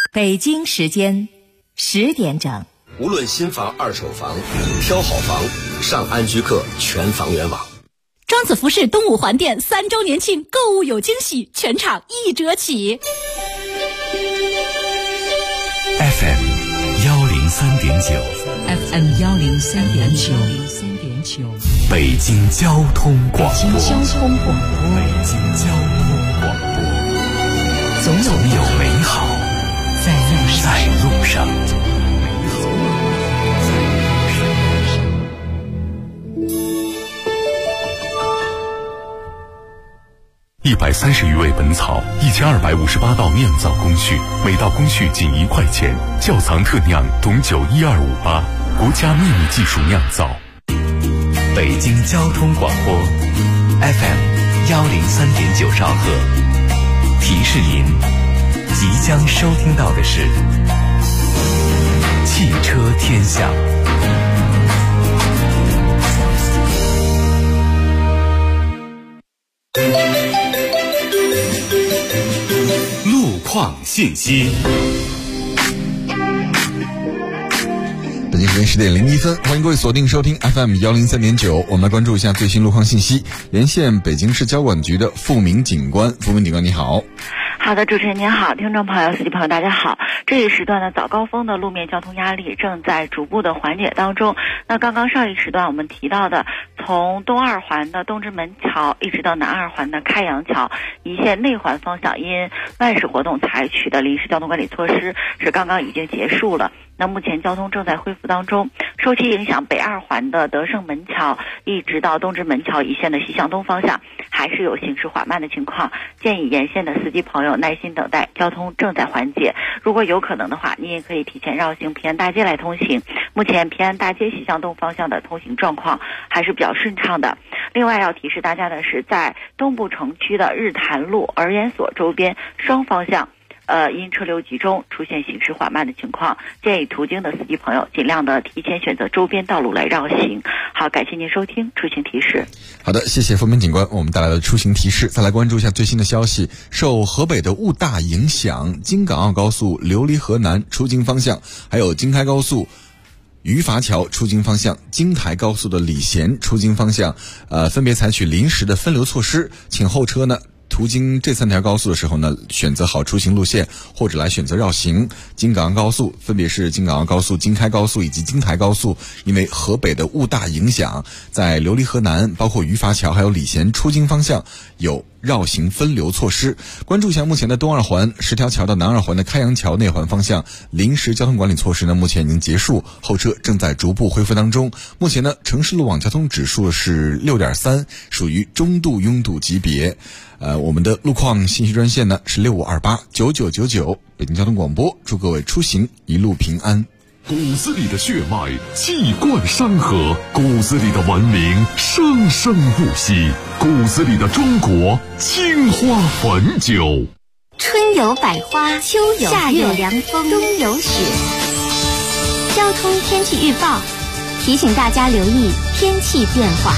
北京时间10点整。 无论新房、二手房，挑好房，上安居客全房源网。 庄子服饰东五环店3周年庆购物有惊喜，全场1折起。 FM 103.9 FM 103.9 北京交通广播。 北京交通广播，总有美好在路上。 130余味本草，1258道酿造工序，每道工序仅1块钱。窖藏特酿董酒12588，国家秘密技术酿造。 北京交通广播 FM 103.9兆赫，提示您即将收听到的是汽车天下。 路况信息。 北京时间10点01分，欢迎各位锁定收听 FM 103.9，我们来关注一下最新路况信息。连线北京市交管局的付明警官，付明警官你好。 好的，主持人您好，听众朋友、司机朋友大家好。这一时段的早高峰的路面交通压力正在逐步的缓解当中。那刚刚上一时段我们提到的，从东二环的东直门桥一直到南二环的开阳桥一线内环方向，因外事活动采取的临时交通管理措施是刚刚已经结束了。那目前交通正在恢复当中，受其影响，北二环的德胜门桥一直到东直门桥一线的西向东方向还是有行驶缓慢的情况，建议沿线的司机朋友耐心等待，交通正在缓解。如果有可能的话，您也可以提前绕行平安大街来通行。目前平安大街西向东方向的通行状况还是比较顺畅的。另外要提示大家的是，在东部城区的日坛路、儿研所周边双方向因车流集中出现行驶缓慢的情况，建议途经的司机朋友尽量的提前选择周边道路来绕行。好，感谢您收听出行提示。 好的，谢谢付明警官我们带来的出行提示。再来关注一下最新的消息，受河北的雾大影响，京港澳高速琉璃河南出京方向，还有京开高速余筏桥出京方向、京台高速的礼贤出京方向分别采取临时的分流措施，请后车呢途经这3条高速的时候呢，选择好出行路线，或者来选择绕行。京港澳高速分别是京港澳高速、京开高速以及京台高速，因为河北的雾大影响，在琉璃河南、包括余筏桥还有礼贤出京方向有绕行分流措施。关注一下目前的东二环10条桥到南二环的开阳桥内环方向临时交通管理措施呢，目前已经结束，后车正在逐步恢复当中。目前呢，城市路网交通指数是 6.3， 属于中度拥堵级别。我们的路况信息专线呢是65289999，北京交通广播，祝各位出行一路平安。 骨子里的血脉气贯山河，骨子里的文明生生不息，骨子里的中国青花汾酒。 春有百花，秋有夏有凉风，冬有雪。交通天气预报提醒大家留意天气变化。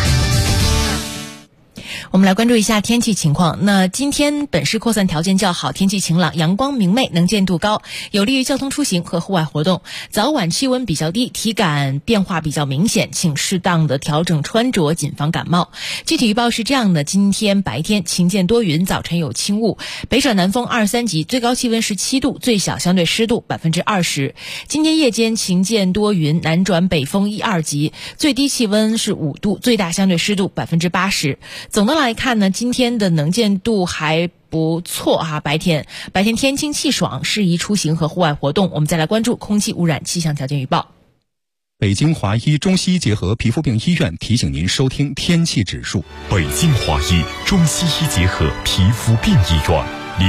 我们来关注一下天气情况。那今天本市扩散条件较好，天气晴朗，阳光明媚，能见度高，有利于交通出行和户外活动。早晚气温比较低，体感变化比较明显，请适当的调整穿着，谨防感冒。具体预报是这样的：今天白天晴见多云，早晨有轻雾，北转南风2、3级，最高气温17度，最小相对湿度20%。今天夜间晴见多云，南转北风1、2级，最低气温是5度，最大相对湿度80%。总的来看呢，今天的能见度还不错啊，白天天清气爽，适宜出行和户外活动。我们再来关注空气污染气象条件预报。 北京华医中西医结合皮肤病医院提醒您收听天气指数。 北京华医中西医结合皮肤病医院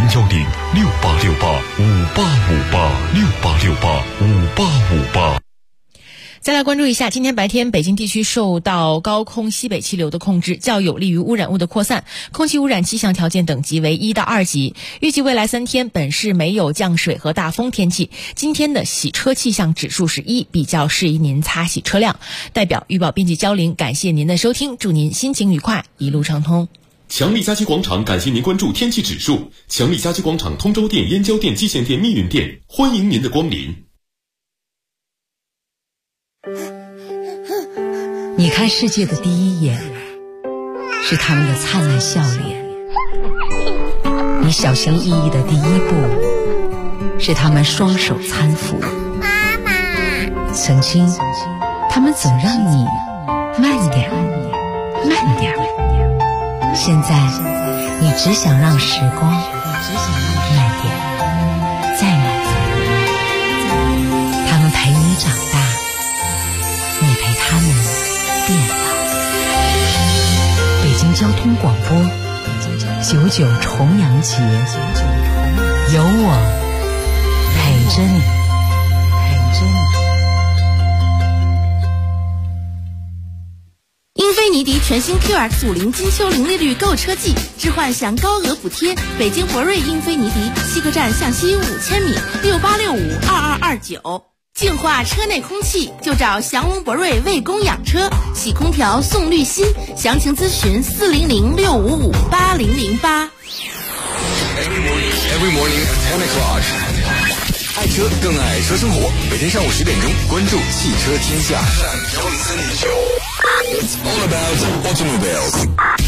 ，0106868585858，6686858。 再来关注一下，今天白天北京地区受到高空西北气流的控制，较有利于污染物的扩散，空气污染气象条件等级为1到2级。预计未来3天本市没有降水和大风天气。今天的洗车气象指数是1，比较适宜您擦洗车辆。代表预报编辑焦玲，感谢您的收听，祝您心情愉快，一路畅通。 强力家居广场感谢您关注天气指数。强力家居广场通州店、燕郊店、蓟县店、密云店，欢迎您的光临。 你看世界的第一眼，是他们的灿烂笑脸；你小心翼翼的第一步，是他们双手搀扶。妈妈，曾经，他们总让你慢点，慢点。现在，你只想让时光慢点，再慢点。他们陪你长大，你陪他们变老。北京交通广播，99重阳节，有我陪着你。 英菲尼迪全新 QX50金秋零利率购车季，置换享高额补贴。北京博瑞英菲尼迪西客站向西5000米，68652229。净化车内空气就找祥龙博瑞为供养车，洗空调送滤芯，详情咨询400-655-8008。 Every morning at 10 o'clock， 爱车更爱车生活。每天上午10点钟，关注汽车天下。It's all about automobiles。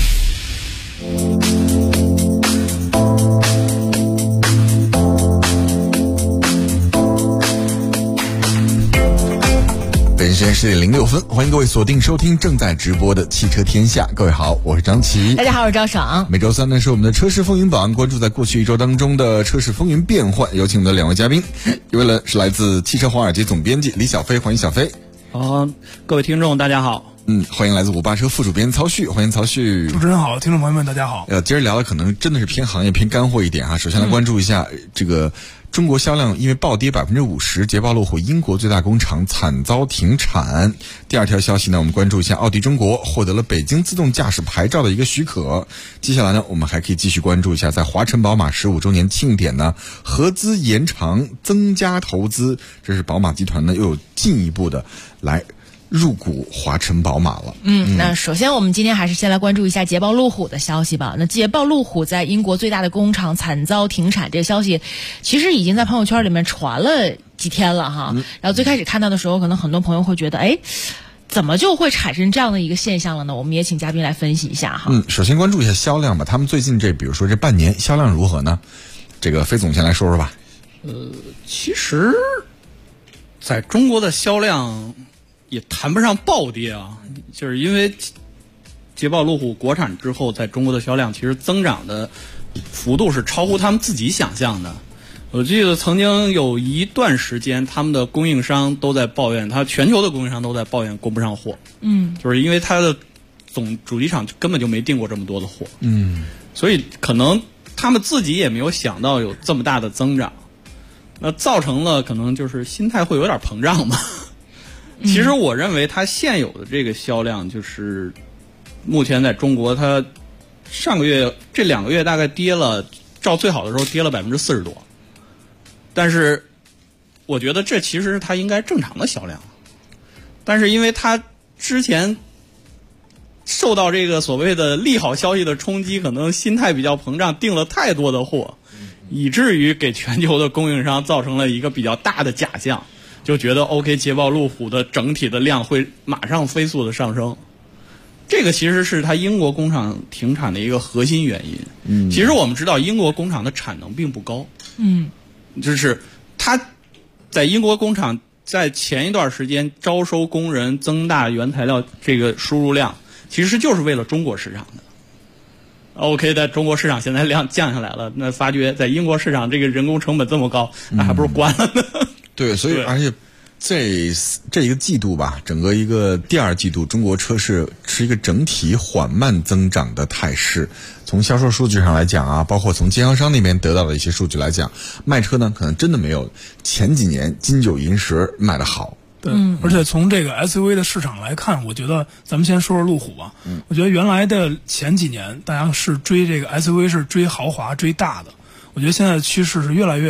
北京时间10点06分，欢迎各位锁定收听正在直播的汽车天下。各位好，我是张琪。 大家好，我是赵爽。 每周三呢是我们的车市风云榜，关注在过去一周当中的车市风云变幻。有请我们的两位嘉宾，一位呢是来自汽车华尔街总编辑李小飞，欢迎小飞。 好，各位听众大家好。 欢迎来自58车副主编曹旭，欢迎曹旭。 主持人好，听众朋友们大家好。 今儿聊的可能真的是偏行业偏干货一点哈。首先来关注一下这个中国销量因为暴跌50%，捷豹路虎英国最大工厂惨遭停产。第二条消息呢，我们关注一下奥迪中国获得了北京自动驾驶牌照的一个许可。接下来呢，我们还可以继续关注一下，在华晨宝马15周年庆典呢，合资延长增加投资，这是宝马集团呢又有进一步的来入股华晨宝马了。 那首先我们今天还是先来关注一下捷豹路虎的消息吧。那捷豹路虎在英国最大的工厂惨遭停产，这个消息其实已经在朋友圈里面传了几天了哈。然后最开始看到的时候，可能很多朋友会觉得，怎么就会产生这样的一个现象了呢？我们也请嘉宾来分析一下哈。 首先关注一下销量吧。他们最近比如说这半年销量如何呢？这个飞总先来说说吧。 其实在中国的销量也谈不上暴跌啊，就是因为捷豹路虎国产之后，在中国的销量其实增长的幅度是超乎他们自己想象的。我记得曾经有一段时间，他们的供应商都在抱怨，全球的供应商都在抱怨供不上货。就是因为他的总主机厂根本就没订过这么多的货。所以可能他们自己也没有想到有这么大的增长，那造成了可能就是心态会有点膨胀吧。其实我认为它现有的这个销量，就是目前在中国，它上个月这2个月大概跌了，照最好的时候跌了40%多，但是我觉得这其实是它应该正常的销量，但是因为它之前受到这个所谓的利好消息的冲击，可能心态比较膨胀，订了太多的货，以至于给全球的供应商造成了一个比较大的假象。就觉得 OK， 捷豹路虎的整体的量会马上飞速的上升，这个其实是它英国工厂停产的一个核心原因。其实我们知道英国工厂的产能并不高，就是它在英国工厂在前一段时间招收工人、增大原材料这个输入量，其实就是为了中国市场的。OK， 在中国市场现在量降下来了，那发觉在英国市场这个人工成本这么高，那还不如关了呢。 对，所以而且这一个季度吧，整个一个第二季度，中国车市是一个整体缓慢增长的态势。从销售数据上来讲啊，包括从经销商那边得到的一些数据来讲，卖车呢可能真的没有前几年金九银十卖得好。 对，而且从这个 SUV 的市场来看，我觉得咱们先说说路虎吧。我觉得原来的前几年大家是追这个 SUV 是追豪华追大的，我觉得现在的趋势是越来越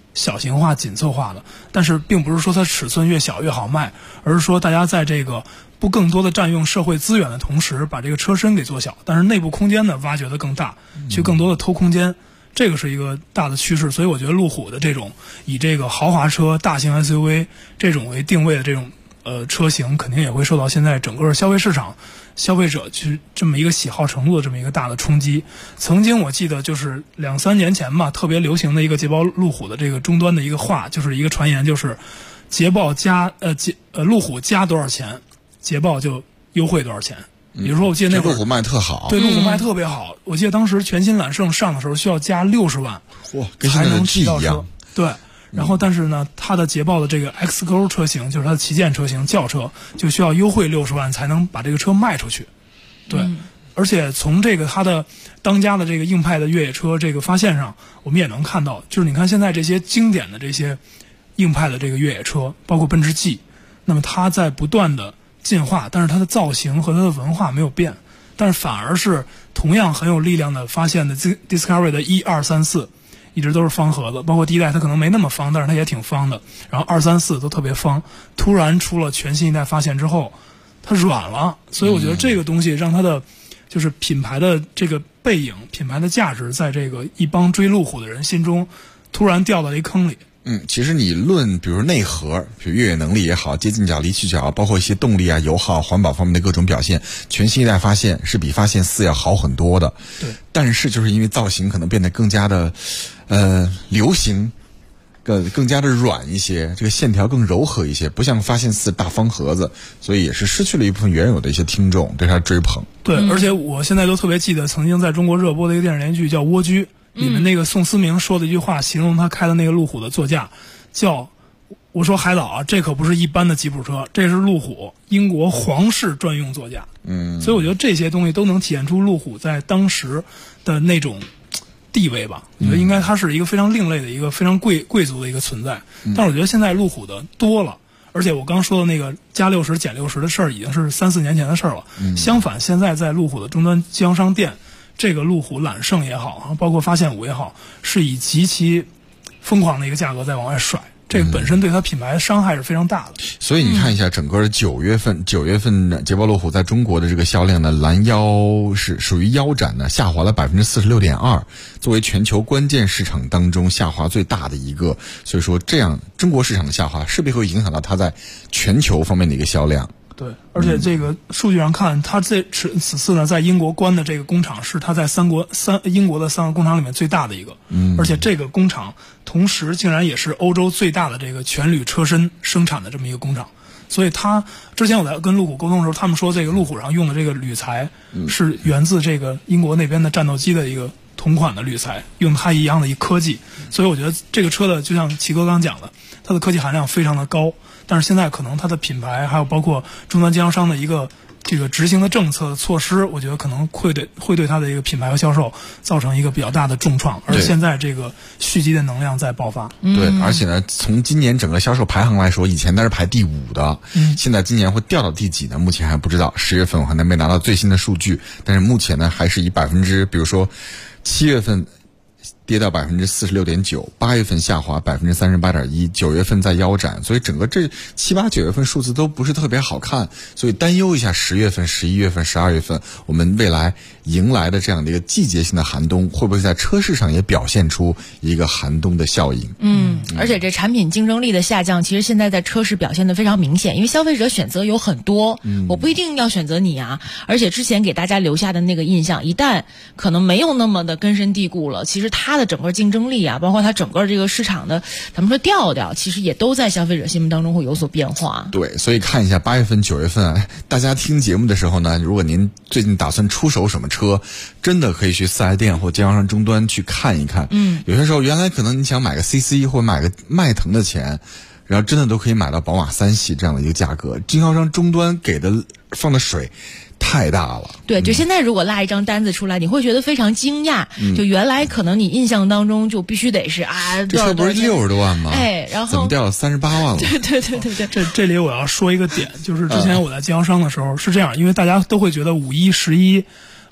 小型化、紧凑化的，但是并不是说它尺寸越小越好卖，而是说大家在这个不更多的占用社会资源的同时，把这个车身给做小，但是内部空间呢挖掘的更大，去更多的偷空间，这个是一个大的趋势。所以我觉得路虎的这种以这个豪华车、大型 SUV 这种为定位的这种车型，肯定也会受到现在整个消费市场消费者去这么一个喜好程度的这么一个大的冲击。曾经我记得就是2-3年前吧，特别流行的一个捷豹路虎的这个终端的一个话，就是一个传言，就是捷豹加路虎加多少钱，捷豹就优惠多少钱。比如说我记得那会儿路虎卖特好， 对，路虎卖特别好。我记得当时全新揽胜上的时候需要加60万， 哇，跟现在的 G 一样。 对。然后，但是呢，它的捷豹的这个 X 勾车型，就是它的旗舰车型轿车，就需要优惠60万才能把这个车卖出去。对，而且从这个它的当家的这个硬派的越野车这个发现上，我们也能看到，就是你看现在这些经典的这些硬派的这个越野车，包括奔驰 G， 那么它在不断的进化，但是它的造型和它的文化没有变，但是反而是同样很有力量的发现的 Discovery 的1、2、3、4。一直都是方盒子，包括第一代它可能没那么方，但是它也挺方的。然后2、3、4都特别方，突然出了全新一代发现之后，它软了。所以我觉得这个东西让它的就是品牌的这个背影、品牌的价值，在这个一帮追路虎的人心中突然掉到了一坑里。 其实你论比如内核，比如越野能力也好，接近角、离去角，包括一些动力啊、油耗、环保方面的各种表现，全新一代发现是比发现4要好很多的。 对， 但是就是因为造型可能变得更加的流行，更加的软一些，这个线条更柔和一些，不像发现4大方盒子，所以也是失去了一部分原有的一些听众对它追捧。 对，而且我现在都特别记得曾经在中国热播的一个电视连续剧叫《蜗居》。里面那个宋思明说的一句话，形容他开的那个路虎的座驾，叫我说海岛啊，这可不是一般的吉普车，这是路虎英国皇室专用座驾。所以我觉得这些东西都能体现出路虎在当时的那种地位吧。我觉得应该它是一个非常另类的一个非常贵族的一个存在。但是我觉得现在路虎的多了，而且我刚说的那个加60减60的事儿已经是3、4年前的事儿了。相反，现在在路虎的终端经销商店，这个路虎揽胜也好，包括发现5也好，是以极其疯狂的一个价格在往外甩，这个本身对它品牌的伤害是非常大的。 所以你看一下整个9月份捷豹路虎在中国的这个销量呢，拦腰是属于腰斩呢，下滑了46.2%，作为全球关键市场当中下滑最大的一个。所以说这样中国市场的下滑势必会影响到它在全球方面的一个销量。 对，而且这个数据上看，它此次呢在英国关的这个工厂是它在英国的3个工厂里面最大的一个，而且这个工厂同时竟然也是欧洲最大的这个全铝车身生产的这么一个工厂。所以它之前我在跟路虎沟通的时候，他们说这个路虎上用的这个铝材是源自这个英国那边的战斗机的一个同款的铝材，用它一样的一科技。所以我觉得这个车的就像齐哥刚讲的，它的科技含量非常的高。但是现在可能它的品牌还有包括终端经销商的一个这个执行的政策措施，我觉得可能会对它的一个品牌和销售造成一个比较大的重创。而现在这个蓄积的能量在爆发。 对，而且呢，从今年整个销售排行来说，以前它是排第5的，现在今年会掉到第几呢？目前还不知道。10月份我还没拿到最新的数据，但是目前呢还是以比如说7月份跌到46.9%， 8月份下滑38.1%， 9月份在腰斩，所以整个这7、8、9月份数字都不是特别好看，所以担忧一下10月份、11月份、12月份我们未来迎来的这样的一个季节性的寒冬，会不会在车市上也表现出一个寒冬的效应？ 而且这产品竞争力的下降，其实现在在车市表现得非常明显，因为消费者选择有很多，我不一定要选择你啊。而且之前给大家留下的那个印象，一旦可能没有那么的根深蒂固了，其实它的整个竞争力啊，包括它整个这个市场的咱们说调调，其实也都在消费者心目当中会有所变化。 对，所以看一下8月份、9月份啊，大家听节目的时候呢，如果您最近打算出手什么车，真的可以去4S店或经销商终端去看一看。有些时候原来可能你想买个 CC 或买个迈腾的钱，然后真的都可以买到宝马3系这样的一个价格，经销商终端给的放的水太大了。 对，就现在如果拉一张单子出来，你会觉得非常惊讶。就原来可能你印象当中就必须得是这车不是60多万吗？ 然后怎么掉了38万了？ 对。 这里我要说一个点，就是之前我在经销商的时候是这样，因为大家都会觉得5·1、11，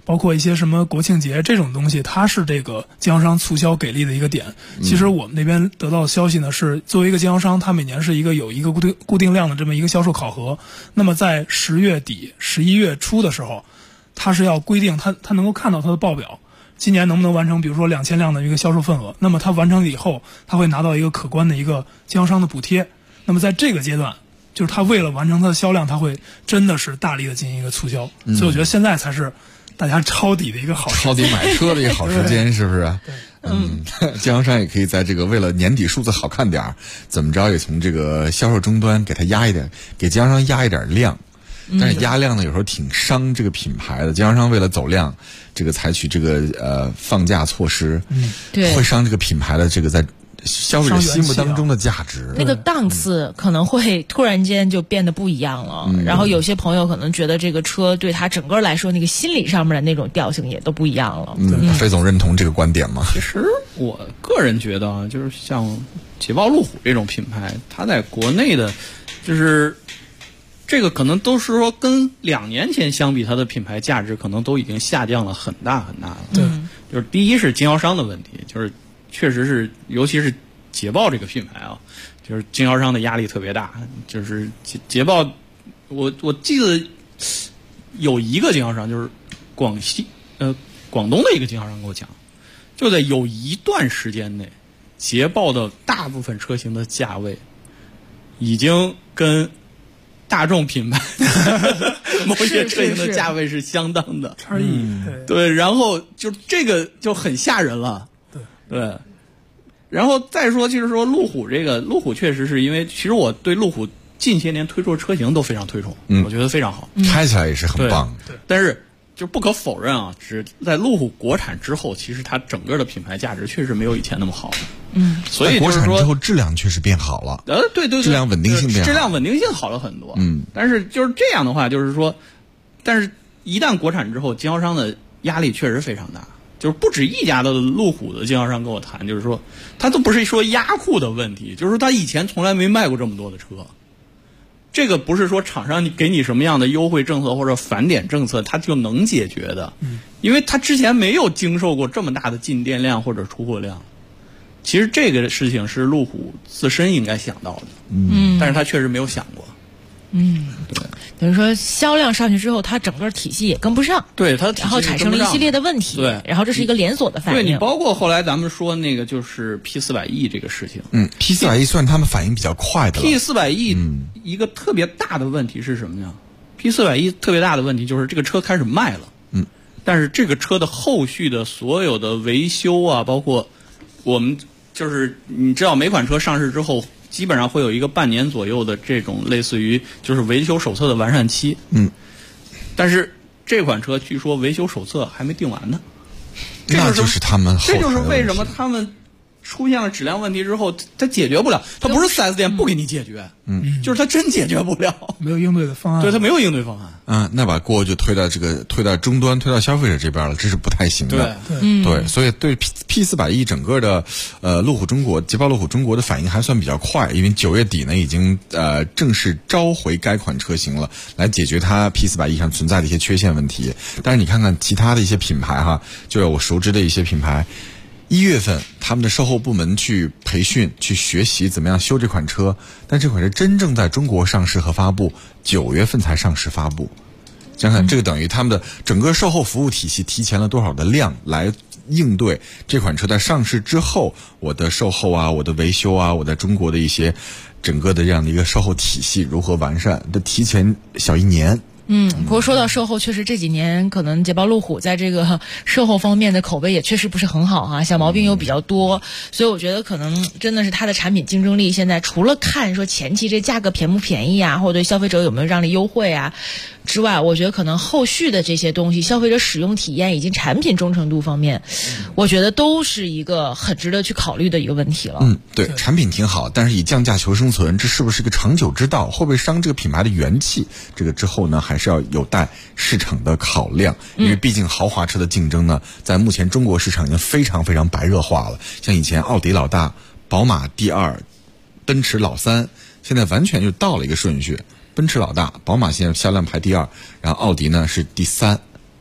包括一些什么国庆节这种东西，它是这个经销商促销给力的一个点。其实我们那边得到的消息呢，是作为一个经销商，它每年是有一个固定量的这么一个销售考核。那么在10月底、11月初的时候，它是要规定它能够看到它的报表，今年能不能完成，比如说2000辆的一个销售份额。那么它完成了以后，它会拿到一个可观的一个经销商的补贴。那么在这个阶段，就是它为了完成它的销量，它会真的是大力的进行一个促销。所以我觉得现在才是大家抄底的一个好时间， 抄底买车的一个好时间，是不是？经销商也可以在这个为了年底数字好看点，怎么着也从这个销售终端给它压一点，给经销商压一点量。但是压量呢，有时候挺伤这个品牌的。经销商为了走量，这个采取这个放价措施， 对， 会伤这个品牌的这个在消费者心目当中的价值。 那个档次可能会突然间就变得不一样了。然后有些朋友可能觉得这个车对他整个来说，那个心理上面的那种调性也都不一样了。 飞总认同这个观点吗？ 其实我个人觉得啊，就是像捷豹路虎这种品牌，它在国内的，就是这个可能都是说跟2年前相比，它的品牌价值可能都已经下降了很大很大了。 对， 就是第一是经销商的问题，就是确实是，尤其是捷豹这个品牌啊，就是经销商的压力特别大。就是捷豹，我记得有一个经销商，就是广东的一个经销商跟我讲，就在有一段时间内，捷豹的大部分车型的价位已经跟大众品牌某些车型的价位是相当的差异。 对，然后就这个就很吓人了。对，然后再说就是说路虎确实是因为，其实我对路虎近些年推出的车型都非常推崇，我觉得非常好， 开起来也是很棒。 对，但是就不可否认啊，只在路虎国产之后，其实它整个的品牌价值确实没有以前那么好了。所以就是说， 国产之后质量确实变好了。 对， 质量稳定性变好， 质量稳定性好了很多。但是就是这样的话，就是说，但是一旦国产之后，经销商的压力确实非常大。就是不止一家的路虎的经销商跟我谈，就是说他都不是说压库的问题，就是说他以前从来没卖过这么多的车。这个不是说厂商给你什么样的优惠政策或者返点政策他就能解决的，因为他之前没有经受过这么大的进店量或者出货量。其实这个事情是路虎自身应该想到的，但是他确实没有想过。对， 等于说销量上去之后，它整个体系也跟不上， 对它， 然后产生了一系列的问题， 对， 然后这是一个连锁的反应。 对，你包括后来咱们说那个就是 P400E 这个事情 ，P400E 算他们反应比较快的了。 P400E 一个特别大的问题是什么呢？P400E 特别大的问题就是这个车开始卖了，但是这个车的后续的所有的维修啊，包括我们就是你知道每款车上市之后，基本上会有一个半年左右的这种类似于就是维修手册的完善期。但是这款车据说维修手册还没定完呢。 那就是他们后台的问题。 这就是为什么他们出现了质量问题之后，它解决不了。它不是 4S 店不给你解决，就是它真解决不了， 没有应对的方案。 对，它没有应对方案。 那把锅就推到终端，推到消费者这边了，这是不太行的。对，所以对 P400E 整个的捷豹路虎中国的反应还算比较快，因为9月底呢已经正式召回该款车型了，来解决它 P400E 上存在的一些缺陷问题。但是你看看其他的一些品牌哈，就有我熟知的一些品牌。1月份他们的售后部门去培训去学习怎么样修这款车，但这款车真正在中国上市和发布9月份才上市发布。想想这个等于他们的整个售后服务体系提前了多少的量来应对这款车在上市之后我的售后啊，我的维修啊，我在中国的一些整个的这样的一个售后体系如何完善的提前小1年。 不过说到售后，确实这几年可能捷豹路虎在这个售后方面的口碑也确实不是很好哈，小毛病又比较多，所以我觉得可能真的是它的产品竞争力现在除了看说前期这价格便不便宜啊，或者对消费者有没有让利优惠啊之外，我觉得可能后续的这些东西，消费者使用体验以及产品忠诚度方面，我觉得都是一个很值得去考虑的一个问题了。 对，产品挺好，但是以降价求生存，这是不是一个长久之道？会不会伤这个品牌的元气？这个之后呢，还是要有待市场的考量。因为毕竟豪华车的竞争呢，在目前中国市场已经非常非常白热化了。像以前奥迪老大，宝马第2，奔驰老3，现在完全就倒了一个顺序。奔驰老大，宝马现在销量排第2，然后奥迪呢是第3。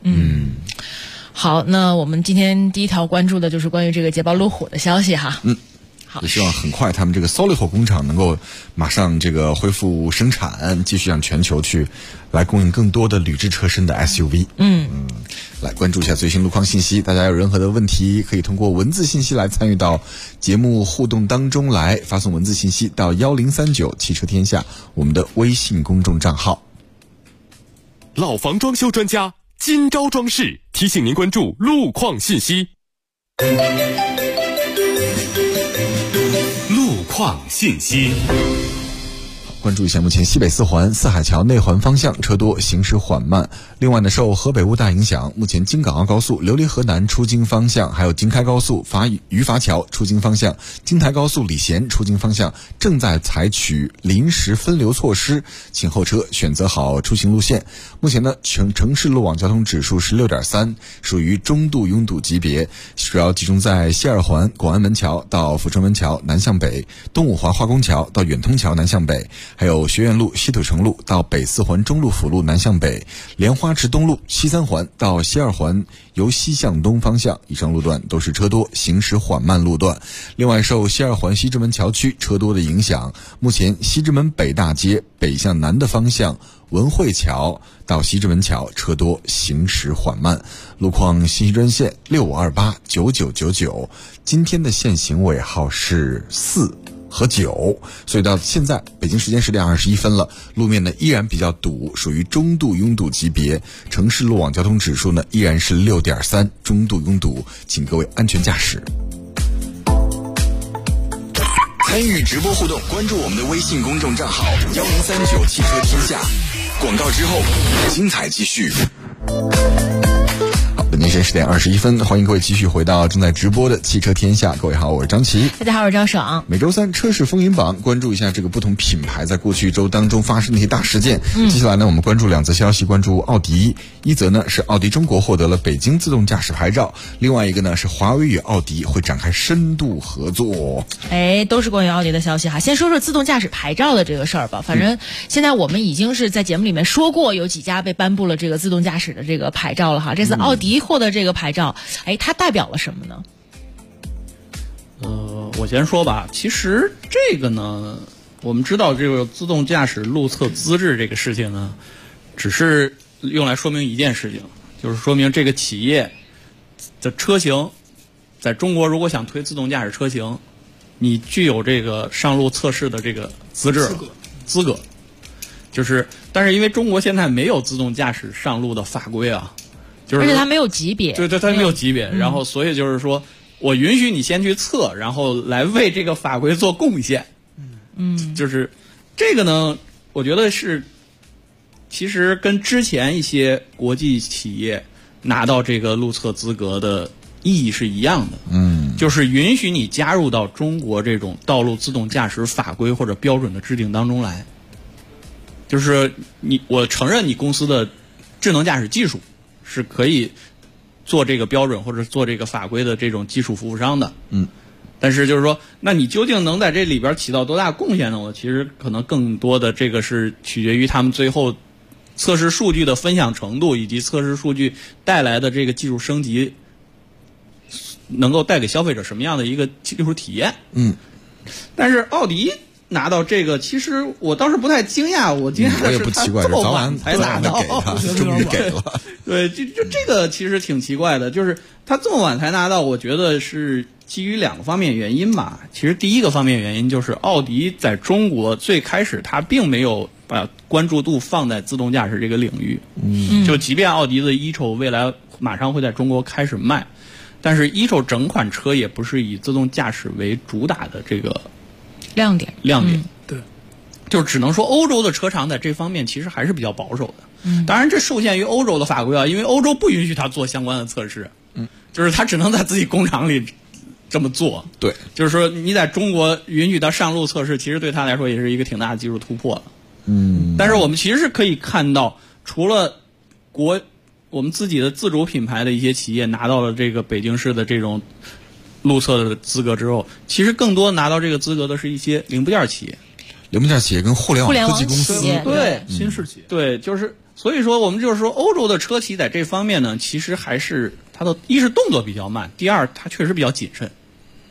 好，那我们今天第一条关注的就是关于这个捷豹路虎的消息哈。好， 也希望很快他们这个 Solihull 工厂能够马上这个恢复生产，继续让全球去来供应更多的铝制车身的 SUV。来关注一下最新路况信息，大家有任何的问题可以通过文字信息来参与到节目互动当中来，发送文字信息到1039汽车天下我们的微信公众账号。 老房装修专家金招装饰提醒您关注路况信息。路况信息。 关注一下目前西北四环四海桥内环方向车多，行驶缓慢。另外呢，受河北雾大影响，目前京港澳高速琉璃河南出京方向，还有京开高速余樊桥出京方向，京台高速礼贤出京方向正在采取临时分流措施，请后车选择好出行路线。目前呢，城市路网交通指数是 6.3， 属于中度拥堵级别，主要集中在西二环广安门桥到阜成门桥南向北，东五环化工桥到远通桥南向北，还有学院路西土城路到北四环中路辅路南向北，莲花池东路西三环到西二环由西向东方向，以上路段都是车多，行驶缓慢路段。另外，受西二环西直门桥区车多的影响，目前西直门北大街北向南的方向文汇桥到西直门桥车多，行驶缓慢。路况信息专线65289999，今天的限行尾号是4和9，所以到现在北京时间10点21分了，路面呢依然比较堵，属于中度拥堵级别，城市路网交通指数呢依然是 6.3， 中度拥堵，请各位安全驾驶。 参与直播互动，关注我们的微信公众账号1039汽车天下。广告之后，精彩继续。 本间10点21分，欢迎各位继续回到正在直播的汽车天下。各位好，我是张琪。 大家好，我是张爽。 每周三车市风云榜，关注一下这个不同品牌在过去一周当中发生的一些大事件。接下来呢，我们关注2则消息，关注奥迪。一则呢是奥迪中国获得了北京自动驾驶牌照，另外一个呢是华为与奥迪会展开深度合作。 都是关于奥迪的消息哈。先说说自动驾驶牌照的这个事儿吧。反正现在我们已经是在节目里面说过，有几家被颁布了这个自动驾驶的这个牌照了哈。这次奥迪获得这个牌照，它代表了什么呢？ 我先说吧。其实这个呢，我们知道这个自动驾驶路测资质这个事情呢，只是用来说明一件事情，就是说明这个企业的车型在中国如果想推自动驾驶车型，你具有这个上路测试的这个资格。就是，但是因为中国现在没有自动驾驶上路的法规啊。就是、 而且它没有级别， 对，它没有级别，然后所以就是说我允许你先去测，然后来为这个法规做贡献。就是这个呢，我觉得是其实跟之前一些国际企业拿到这个路测资格的意义是一样的。就是允许你加入到中国这种道路自动驾驶法规或者标准的制定当中来。就是我承认你公司的智能驾驶技术是可以做这个标准或者做这个法规的这种技术服务商的。但是就是说，那你究竟能在这里边起到多大贡献呢？我其实可能更多的这个是取决于他们最后测试数据的分享程度，以及测试数据带来的这个技术升级能够带给消费者什么样的一个技术体验。但是奥迪拿到这个，其实我倒是不太惊讶。我惊讶的是他这么晚才拿到， 终于给了。 对，就这个其实挺奇怪的，就是他这么晚才拿到，我觉得是基于2个方面原因吧。其实第一个方面原因就是奥迪在中国最开始他并没有把关注度放在自动驾驶这个领域。就即便奥迪的e-tron未来马上会在中国开始卖，但是e-tron整款车也不是以自动驾驶为主打的这个亮点。 对， 就只能说欧洲的车厂在这方面其实还是比较保守的。当然这受限于欧洲的法规啊，因为欧洲不允许他做相关的测试。就是他只能在自己工厂里这么做。 对， 就是说你在中国允许他上路测试，其实对他来说也是一个挺大的技术突破了。但是我们其实是可以看到，除了我们自己的自主品牌的一些企业拿到了这个北京市的这种路测的资格之后，其实更多拿到这个资格的是一些零部件企业。 零部件企业跟互联网科技公司， 对， 新式企业， 对，就是所以说我们就是说，欧洲的车企在这方面呢，其实还是它的一是动作比较慢，第二它确实比较谨慎。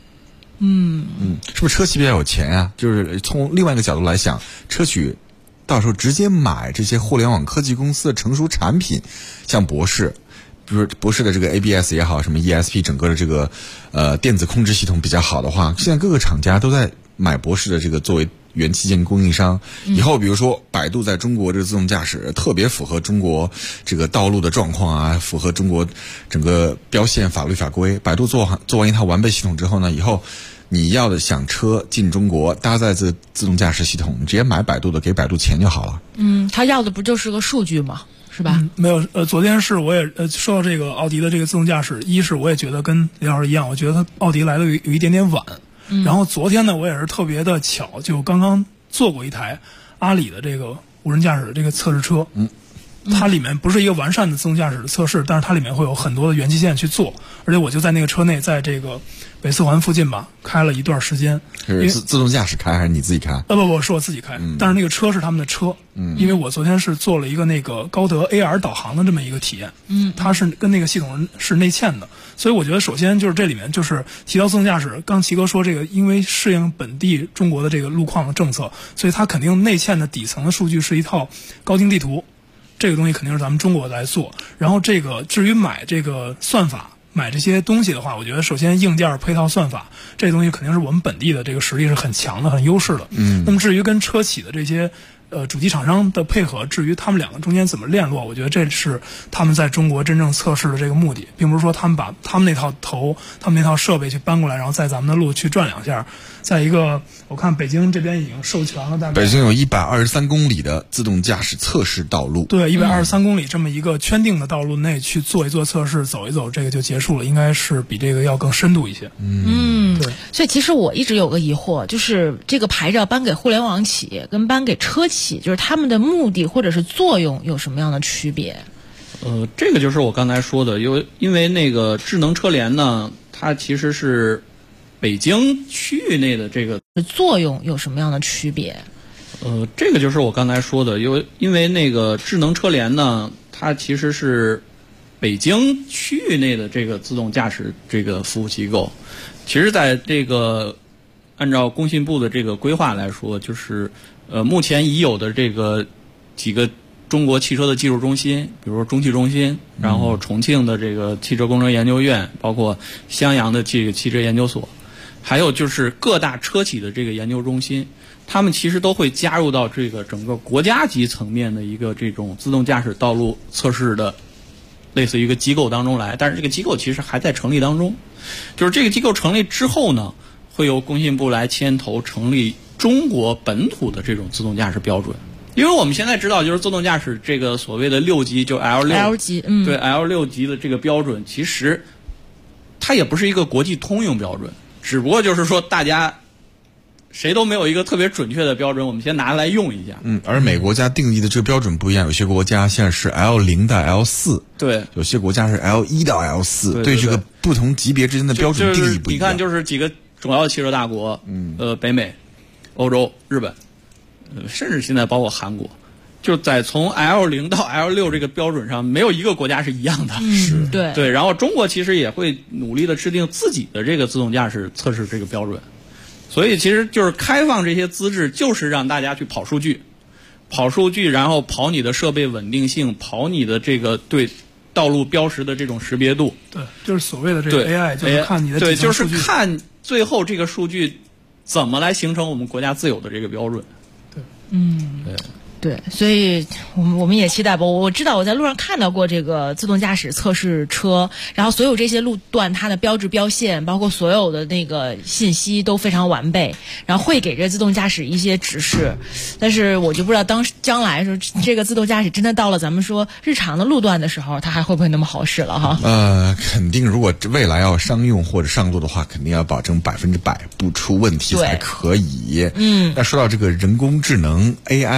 是不是车企比较有钱啊？就是从另外一个角度来想，车企到时候直接买这些互联网科技公司的成熟产品，像博世，比如博世的这个 ABS 也好，什么 ESP 整个的这个电子控制系统比较好的话，现在各个厂家都在买博世的这个作为元器件供应商。以后比如说百度在中国这个自动驾驶特别符合中国这个道路的状况啊，符合中国整个标线法律法规，百度做完一套完备系统之后呢，以后你要的想车进中国搭载自动驾驶系统，你直接买百度的，给百度钱就好了。 他要的不就是个数据吗？是吧？ 没有，昨天是我也说到这个奥迪的这个自动驾驶，一是我也觉得跟李老师一样，我觉得奥迪来的有一点点晚。然后昨天呢，我也是特别的巧，就刚刚做过一台阿里的这个无人驾驶的这个测试车。它里面不是一个完善的自动驾驶的测试，但是它里面会有很多的元器件去做，而且我就在那个车内，在这个北四环附近吧，开了一段时间。 是自动驾驶开还是你自己开？ 不，是我自己开。但是那个车是他们的车。因为我昨天是做了一个那个高德 AR 导航的这么一个体验。它是跟那个系统是内嵌的，所以我觉得首先就是这里面就是提到自动驾驶，刚齐哥说这个，因为适应本地中国的这个路况的政策，所以它肯定内嵌的底层的数据是一套高精地图。这个东西肯定是咱们中国来做，然后这个至于买这个算法，买这些东西的话，我觉得首先硬件配套算法这东西肯定是我们本地的这个实力是很强的、很优势的。那么至于跟车企的这些主机厂商的配合，至于他们两个中间怎么联络，我觉得这是他们在中国真正测试的这个目的，并不是说他们把他们那套他们那套设备去搬过来，然后在咱们的路去转两下。再一个，我看北京这边已经授权了，大概北京有123公里的自动驾驶测试道路。 对，123公里这么一个圈定的道路内去做一做测试，走一走，这个就结束了，应该是比这个要更深度一些。对。 所以其实我一直有个疑惑，就是这个牌照颁给互联网企业跟颁给车企，就是他们的目的或者是作用有什么样的区别？ 这个就是我刚才说的，因为那个智能车联呢，它其实是北京区域内的这个作用有什么样的区别？ 这个就是我刚才说的，因为那个智能车联呢，它其实是北京区域内的这个自动驾驶这个服务机构。其实在这个按照工信部的这个规划来说，就是目前已有的这个几个中国汽车的技术中心，比如说中汽中心，然后重庆的这个汽车工程研究院，包括襄阳的这个汽车研究所，还有就是各大车企的这个研究中心，他们其实都会加入到这个整个国家级层面的一个这种自动驾驶道路测试的类似于一个机构当中来。但是这个机构其实还在成立当中，就是这个机构成立之后呢，会由工信部来牵头成立中国本土的这种自动驾驶标准。因为我们现在知道，就是自动驾驶这个所谓的6级，就 L6 级， 对 L6级的这个标准，其实它也不是一个国际通用标准，只不过就是说大家谁都没有一个特别准确的标准，我们先拿来用一下。 而每国家定义的这个标准不一样，有些国家现在是 L0 到 L4， 对， 有些国家是 L1 到 L4， 对这个不同级别之间的标准定义不一样。 你看，就是几个主要的汽车大国，北美、欧洲、日本，甚至现在包括韩国，就在从 L0 到 L6 这个标准上，没有一个国家是一样的。 是， 对。然后中国其实也会努力的制定自己的这个自动驾驶测试这个标准。所以其实就是开放这些资质，就是让大家去跑数据，然后跑你的设备稳定性，跑你的这个对道路标识的这种识别度。 对，就是所谓的这个 AI， 就是看你的对，就是看最后这个数据怎么来形成我们国家自有的这个标准。 对， 对，所以我们也期待吧。我知道我在路上看到过这个自动驾驶测试车，然后所有这些路段它的标志标线，包括所有的那个信息都非常完备，然后会给这自动驾驶一些指示。但是我就不知道将来说这个自动驾驶真的到了咱们说日常的路段的时候，它还会不会那么好使了哈？ 肯定如果未来要商用或者上路的话，肯定要保证100%不出问题才可以。那说到这个人工智能 AI。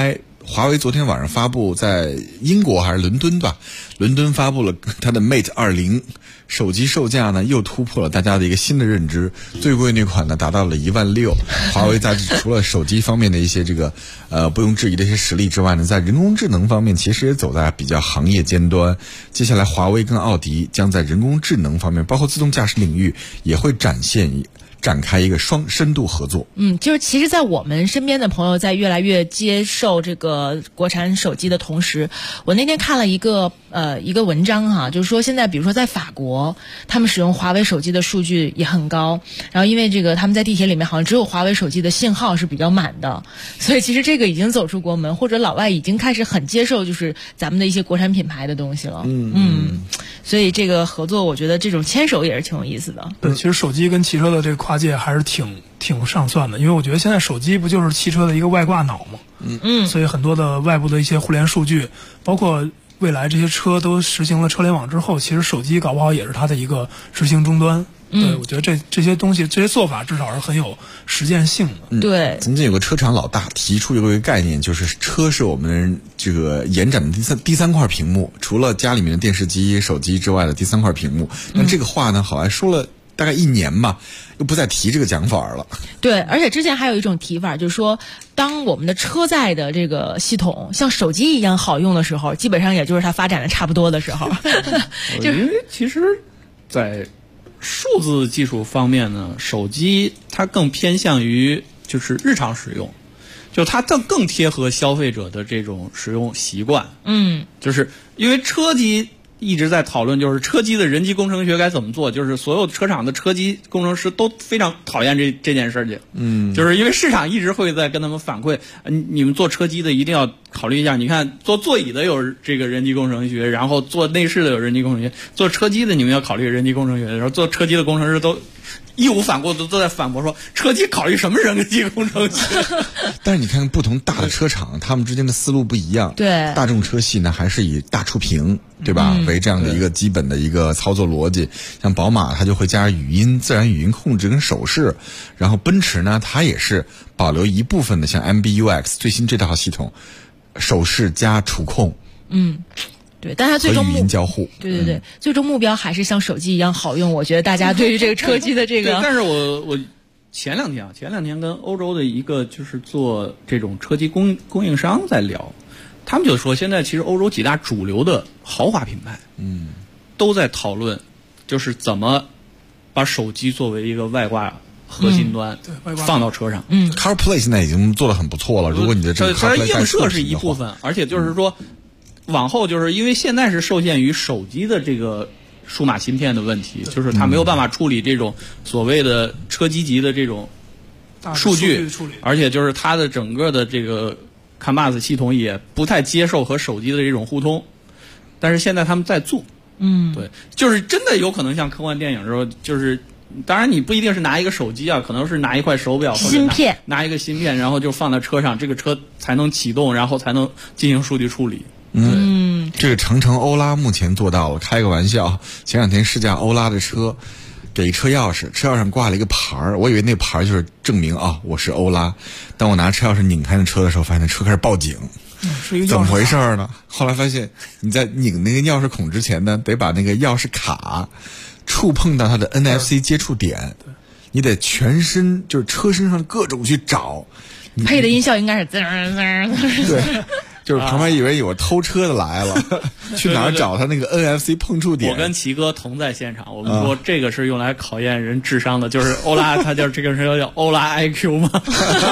华为昨天晚上发布，在英国还是伦敦吧，伦敦发布了它的 Mate 20手机，售价呢又突破了大家的一个新的认知，最贵那款呢达到了16000。华为在除了手机方面的一些这个不用质疑的一些实力之外呢，在人工智能方面其实也走在比较行业尖端。接下来华为跟奥迪将在人工智能方面，包括自动驾驶领域也会展开一个深度合作。 就是其实在我们身边的朋友在越来越接受这个国产手机的同时，我那天看了一个文章哈，就是说现在比如说在法国，他们使用华为手机的数据也很高，然后因为这个他们在地铁里面好像只有华为手机的信号是比较满的，所以其实这个已经走出国门，或者老外已经开始很接受就是咱们的一些国产品牌的东西了。所以这个合作我觉得这种牵手也是挺有意思的。 对，其实手机跟汽车的这个跨界还是挺上算的，因为我觉得现在手机不就是汽车的一个外挂脑吗？所以很多的外部的一些互联数据，包括未来这些车都实行了车联网之后，其实手机搞不好也是它的一个执行终端。对，我觉得这些东西这些做法至少是很有实践性的。 对， 曾经有个车厂老大提出一个概念，就是车是我们这个延展的第三块屏幕，除了家里面的电视机、手机之外的第三块屏幕。那这个话呢，好像说了大概1年吧，又不再提这个讲法了。 对，而且之前还有一种提法，就是说当我们的车载的这个系统像手机一样好用的时候，基本上也就是它发展的差不多的时候。 因为其实在数字技术方面呢，手机它更偏向于就是日常使用，就它更贴合消费者的这种使用习惯。就是因为车机一直在讨论，就是车机的人机工程学该怎么做，就是所有车厂的车机工程师都非常讨厌这件事情。就是因为市场一直会在跟他们反馈，你们做车机的一定要考虑一下，你看做座椅的有这个人机工程学，然后做内饰的有人机工程学，做车机的你们要考虑人机工程学，然后做车机的工程师都义无反顾都在反驳说车机考虑什么人机工程学。 但是你看不同大的车厂，他们之间的思路不一样。 对， 大众车系呢还是以大触屏，对吧，为这样的一个基本的一个操作逻辑。像宝马它就会加语音、自然语音控制跟手势，然后奔驰呢它也是保留一部分的像 MBUX 最新这套系统，手势加触控。 对，但它最终和语音交互。 对，最终目标还是像手机一样好用。我觉得大家对于这个车机的这个， 但是我前两天跟欧洲的一个就是做这种车机供应商在聊，他们就说现在其实欧洲几大主流的豪华品牌，都在讨论，就是怎么把手机作为一个外挂核心端放到车上。 CarPlay 现在已经做得很不错了。如果你的这个 CarPlay 它映射是一部分，而且就是说，往后就是因为现在是受限于手机的这个数码芯片的问题，就是它没有办法处理这种所谓的车机级的这种数据，而且就是它的整个的这个 CAN-BUS 系统也不太接受和手机的这种互通。但是现在他们在做，对，就是真的有可能像科幻电影时候，就是当然你不一定是拿一个手机啊，可能是拿一块手表或者拿一个芯片，然后就放在车上，这个车才能启动，然后才能进行数据处理。 这个长城欧拉目前做到了。开个玩笑，前两天试驾欧拉的车，给一车钥匙，车钥匙上挂了一个牌儿，我以为那牌儿就是证明我是欧拉。当我拿车钥匙拧开那车的时候，发现那车开始报警。怎么回事呢？后来发现你在拧那个钥匙孔之前呢，得把那个钥匙卡触碰到它的 NFC 接触点，你得全身就是车身上各种去找。 配的音效应该是滋滋。 对。就是旁边以为有偷车的来了，去哪儿找他那个 NFC 碰触点？ 我跟齐哥同在现场，我们说这个是用来考验人智商的，就是欧拉，它叫这个是叫欧拉 IQ 嘛，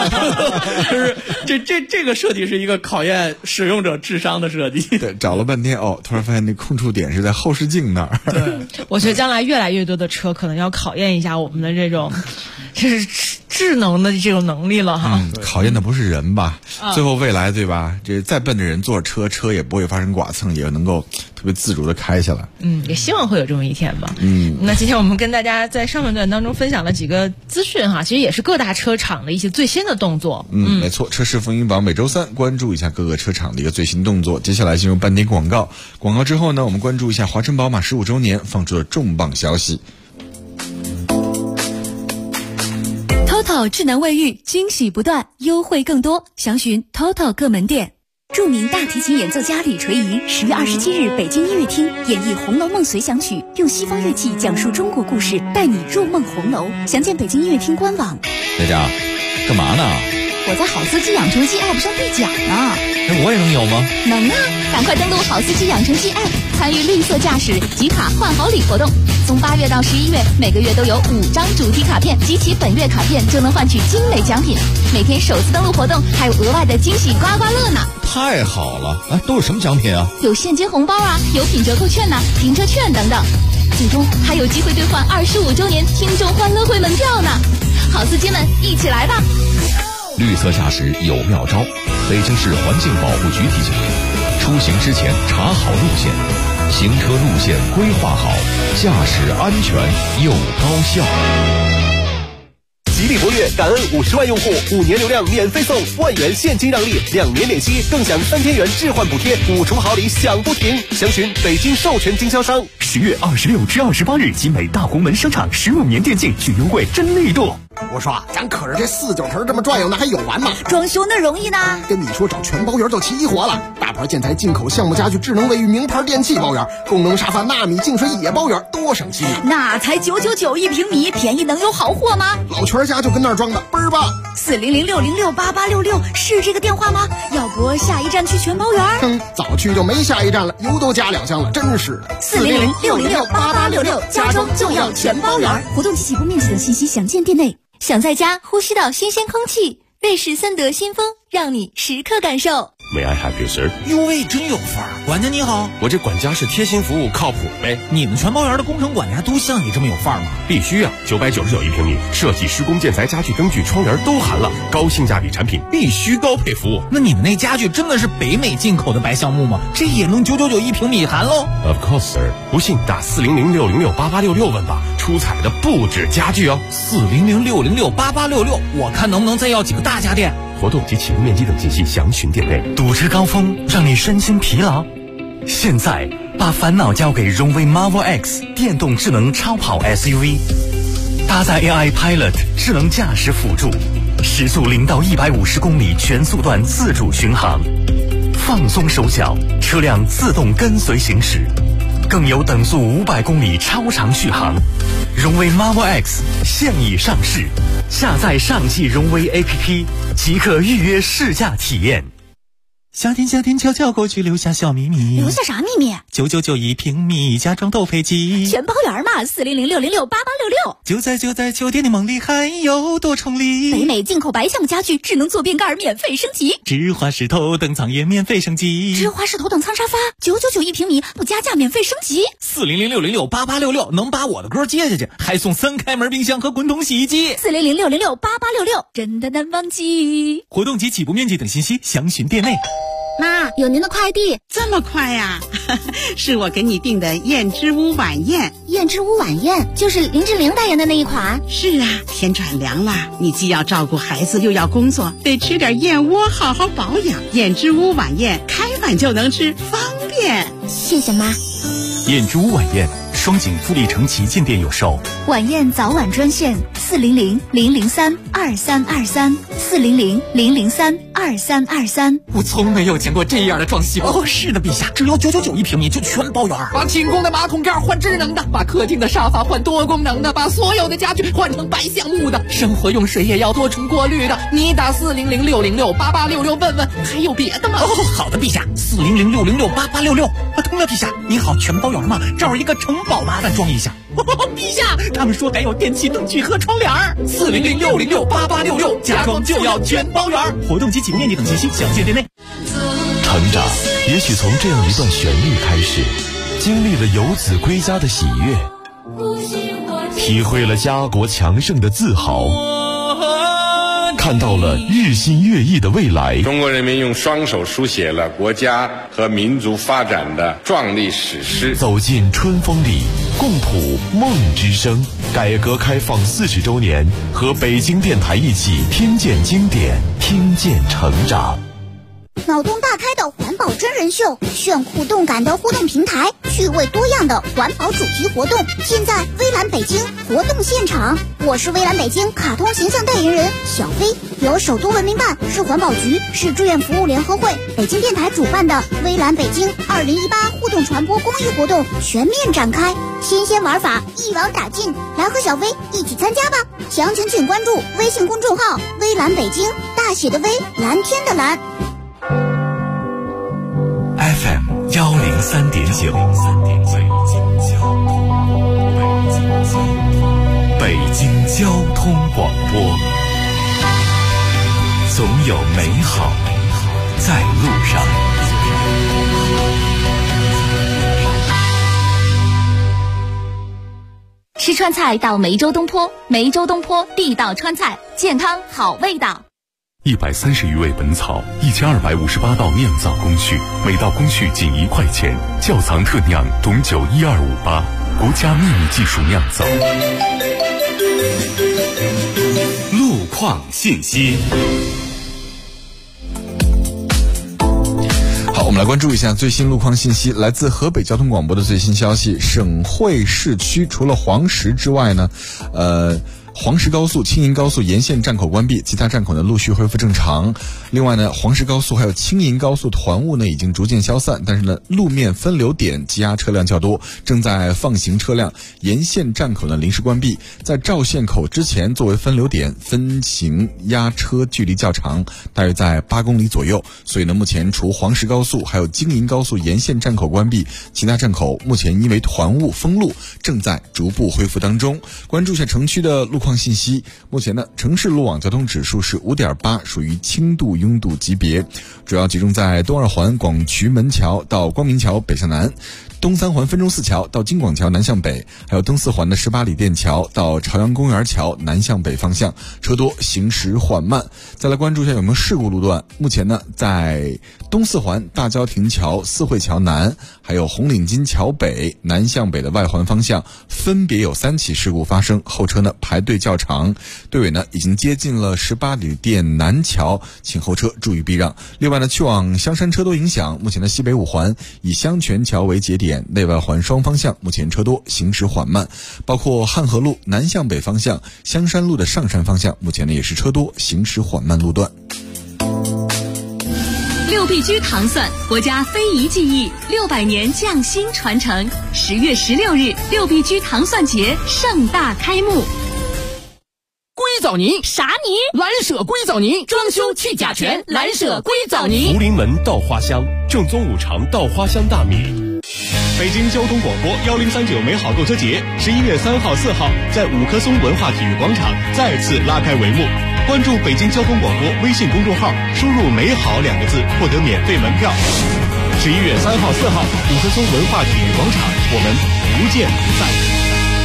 就是这个设计是一个考验使用者智商的设计。 对，找了半天突然发现那控触点是在后视镜那儿。 对，我觉得将来越来越多的车可能要考验一下我们的这种，就是智能的这种能力了哈。 考验的不是人吧？最后未来对吧？这再笨的人坐车也不会发生剐蹭，也能够特别自如的开下来。 也希望会有这么一天吧。那今天我们跟大家在上半段当中分享了几个资讯哈，其实也是各大车厂的一些最新的动作。 没错，车市风云榜每周3关注一下各个车厂的一个最新动作。接下来进入半点广告，广告之后呢，我们关注一下华晨宝马15周年放出的重磅消息。 TOTO 智能卫浴惊喜不断，优惠更多，详询 TOTO 各门店。 著名大提琴演奏家李垂仪10月27日北京音乐厅演绎《红楼梦随想曲》，用西方乐器讲述中国故事，带你入梦红楼。详见北京音乐厅官网。 佳佳，干嘛呢？ 我在好司机养成记 App 上兑奖呢。 那我也能有吗？ 能啊！赶快登录好司机养成记 App， 参与绿色驾驶集卡换好礼活动。从8月到11月，每个月都有5张主题卡片，集齐本月卡片就能换取精美奖品。每天首次登录活动还有额外的惊喜刮刮乐呢！ 太好了！哎，都有什么奖品啊？ 有现金红包啊，有品折扣券呐、停车券等等。最终还有机会兑换25周年听众欢乐会门票呢！好司机们，一起来吧！ 绿色驾驶有妙招，北京市环境保护局提醒您：出行之前查好路线，行车路线规划好，驾驶安全又高效。 吉利博越感恩50万用户，5年流量免费送，1万元现金让利，2年免息，更享3千元置换补贴，5重好礼享不停。详询北京授权经销商。 10月26至28日，集美大红门商场15年电竞巨优惠真力度。 我说咱可是这4九城这么转悠，那还有完吗？ 装修那容易呢？ 跟你说找全包圆就齐活了，大牌建材、进口项目家具、智能卫浴、名牌电器包圆，功能沙发、纳米净水也包圆，多省心啊！ 那才999一平米，便宜能有好货吗？ 老全家就跟那儿装的，倍儿棒 ！400606866是这个电话吗？要不下一站去全包圆？ 早去就没下一站了，油都加2箱了，真是的。 400606866，家装就要全包圆。活动及起步面积等信息详见店内。想在家呼吸到新鲜空气，瑞士森德新风让你时刻感受。 May I help you, sir？ 哟喂，真有范儿！管家你好， 我这管家是贴心服务，靠谱呗。 你们全包园的工程管家都像你这么有范儿吗？ 必须啊！999一平米，设计、施工、建材、家具、灯具、窗帘都含了，高性价比产品，必须高配服务。 那你们那家具真的是北美进口的白橡木吗？这也能999一平米含喽 ？Of course, sir。不信打400606866问吧，出彩的不止家具哦。 400606866，我看能不能再要几个大家电。 活动及起步面积等信息详询店内。 堵车高峰让你身心疲劳，现在把烦恼交给荣威 Marvel X 电动智能超跑 SUV， 搭载 AI Pilot 智能驾驶辅助，时速0到150公里全速段自主巡航，放松手脚，车辆自动跟随行驶，更有等速500公里超长续航。荣威 Marvel X 现已上市，下载上汽荣威 APP 即可预约试驾体验。夏天悄悄过去，留下小秘密。 留下啥秘密 ？999一平米，家装都配齐。 全包圆嘛，400606866。 就在酒店的梦里，还有多重礼。 北美进口白橡木家具，智能坐便盖免费升级。 芝华士头等舱也免费升级。 芝华士头等舱沙发999一平米，不加价免费升级。 400606866能把我的歌接下去，还送3开门冰箱和滚筒洗衣机。 400606866真的难忘记。 活动及起步面积等信息详询店内。 妈，有您的快递。 这么快呀？是我给你订的燕之屋晚宴。 燕之屋晚宴就是林志玲代言的那一款。 是啊，天转凉了，你既要照顾孩子又要工作，得吃点燕窝好好保养。燕之屋晚宴开饭就能吃，方便。 谢谢妈。 燕之屋晚宴，双井富力城旗舰店有售。 晚宴早晚专线400-003-2323，400-003-2323。 我从没有见过这样的装修。哦，是的，陛下，只要999一平米就全包圆。把清宫的马桶盖换智能的，把客厅的沙发换多功能的，把所有的家具换成白橡木的，生活用水也要多重过滤的。你打400606866问问，还有别的吗？哦，好的，陛下，400606866。通了，陛下，你好，全包圆嘛，这儿一个城堡麻烦装一下。陛下，他们说还有电器、灯具和窗帘。400606866，家装就要全包圆。活动及起步面积等信息详见店内。 成长也许从这样一段旋律开始，经历了游子归家的喜悦，体会了家国强盛的自豪，看到了日新月异的未来。 中国人民用双手书写了国家和民族发展的壮丽史诗。 走进春风里，共谱梦之声。改革开放40周年，和北京电台一起听见经典，听见成长。 脑洞大开的环保真人秀，炫酷动感的互动平台，趣味多样的环保主题活动，现在微蓝北京活动现场。我是微蓝北京卡通形象代言人小飞，由首都文明办、市环保局、市志愿服务联合会、北京电台主办的微蓝北京2018互动传播公益活动全面展开，新鲜玩法一网打尽，来和小飞一起参加吧！详情请关注微信公众号微蓝北京，大写的微，蓝天的蓝。 FM 103.9，北京交通广播，总有美好在路上。 吃川菜到梅州东坡，梅州东坡地道川菜，健康好味道。 130余味本草，1258道酿造工序，每道工序仅1块钱，窖藏特酿董酒12588，国家秘密技术酿造。 路况信息。 好，我们来关注一下最新路况信息。来自河北交通广播的最新消息，省会市区除了黄石之外呢，黄石高速、青银高速沿线站口关闭，其他站口呢陆续恢复正常。另外呢，黄石高速还有青银高速团雾呢已经逐渐消散，但是呢，路面分流点积压车辆较多，正在放行车辆，沿线站口呢临时关闭。在赵县口之前作为分流点，分行压车距离较长，大约在8公里左右。所以呢，目前除黄石高速还有京银高速沿线站口关闭，其他站口目前因为团雾封路，正在逐步恢复当中。关注一下城区的路况信息。目前呢，城市路网交通指数是5.8，属于轻度拥堵级别，主要集中在东二环广渠门桥到光明桥北向南，东三环分钟寺桥到京广桥南向北，还有东四环的18里店桥到朝阳公园桥南向北方向，车多，行驶缓慢。再来关注一下有没有事故路段。目前呢，在东四环大郊亭桥、四惠桥南，还有红领巾桥北南向北的外环方向，分别有3起事故发生，后车呢排队较长，队尾呢已经接近了18里店南桥，请后车注意避让。另外呢，去往香山车多影响，目前的西北五环以香泉桥为节点，内外环双方向目前车多，行驶缓慢。包括汉河路南向北方向、香山路的上山方向，目前呢也是车多，行驶缓慢路段。 6必居糖蒜，国家非遗技艺600年匠心传承。10月16日，6必居糖蒜节盛大开幕。 硅藻泥啥泥？ 蓝舍硅藻泥，装修去甲醛，蓝舍硅藻泥。 福临门稻花香，正宗五常稻花香大米。北京交通广播1039美好购车节11月3号、4号在五棵松文化体育广场再次拉开帷幕。关注北京交通广播微信公众号，输入美好2个字获得免费门票。11月3号、4号五棵松文化体育广场，我们不见不散。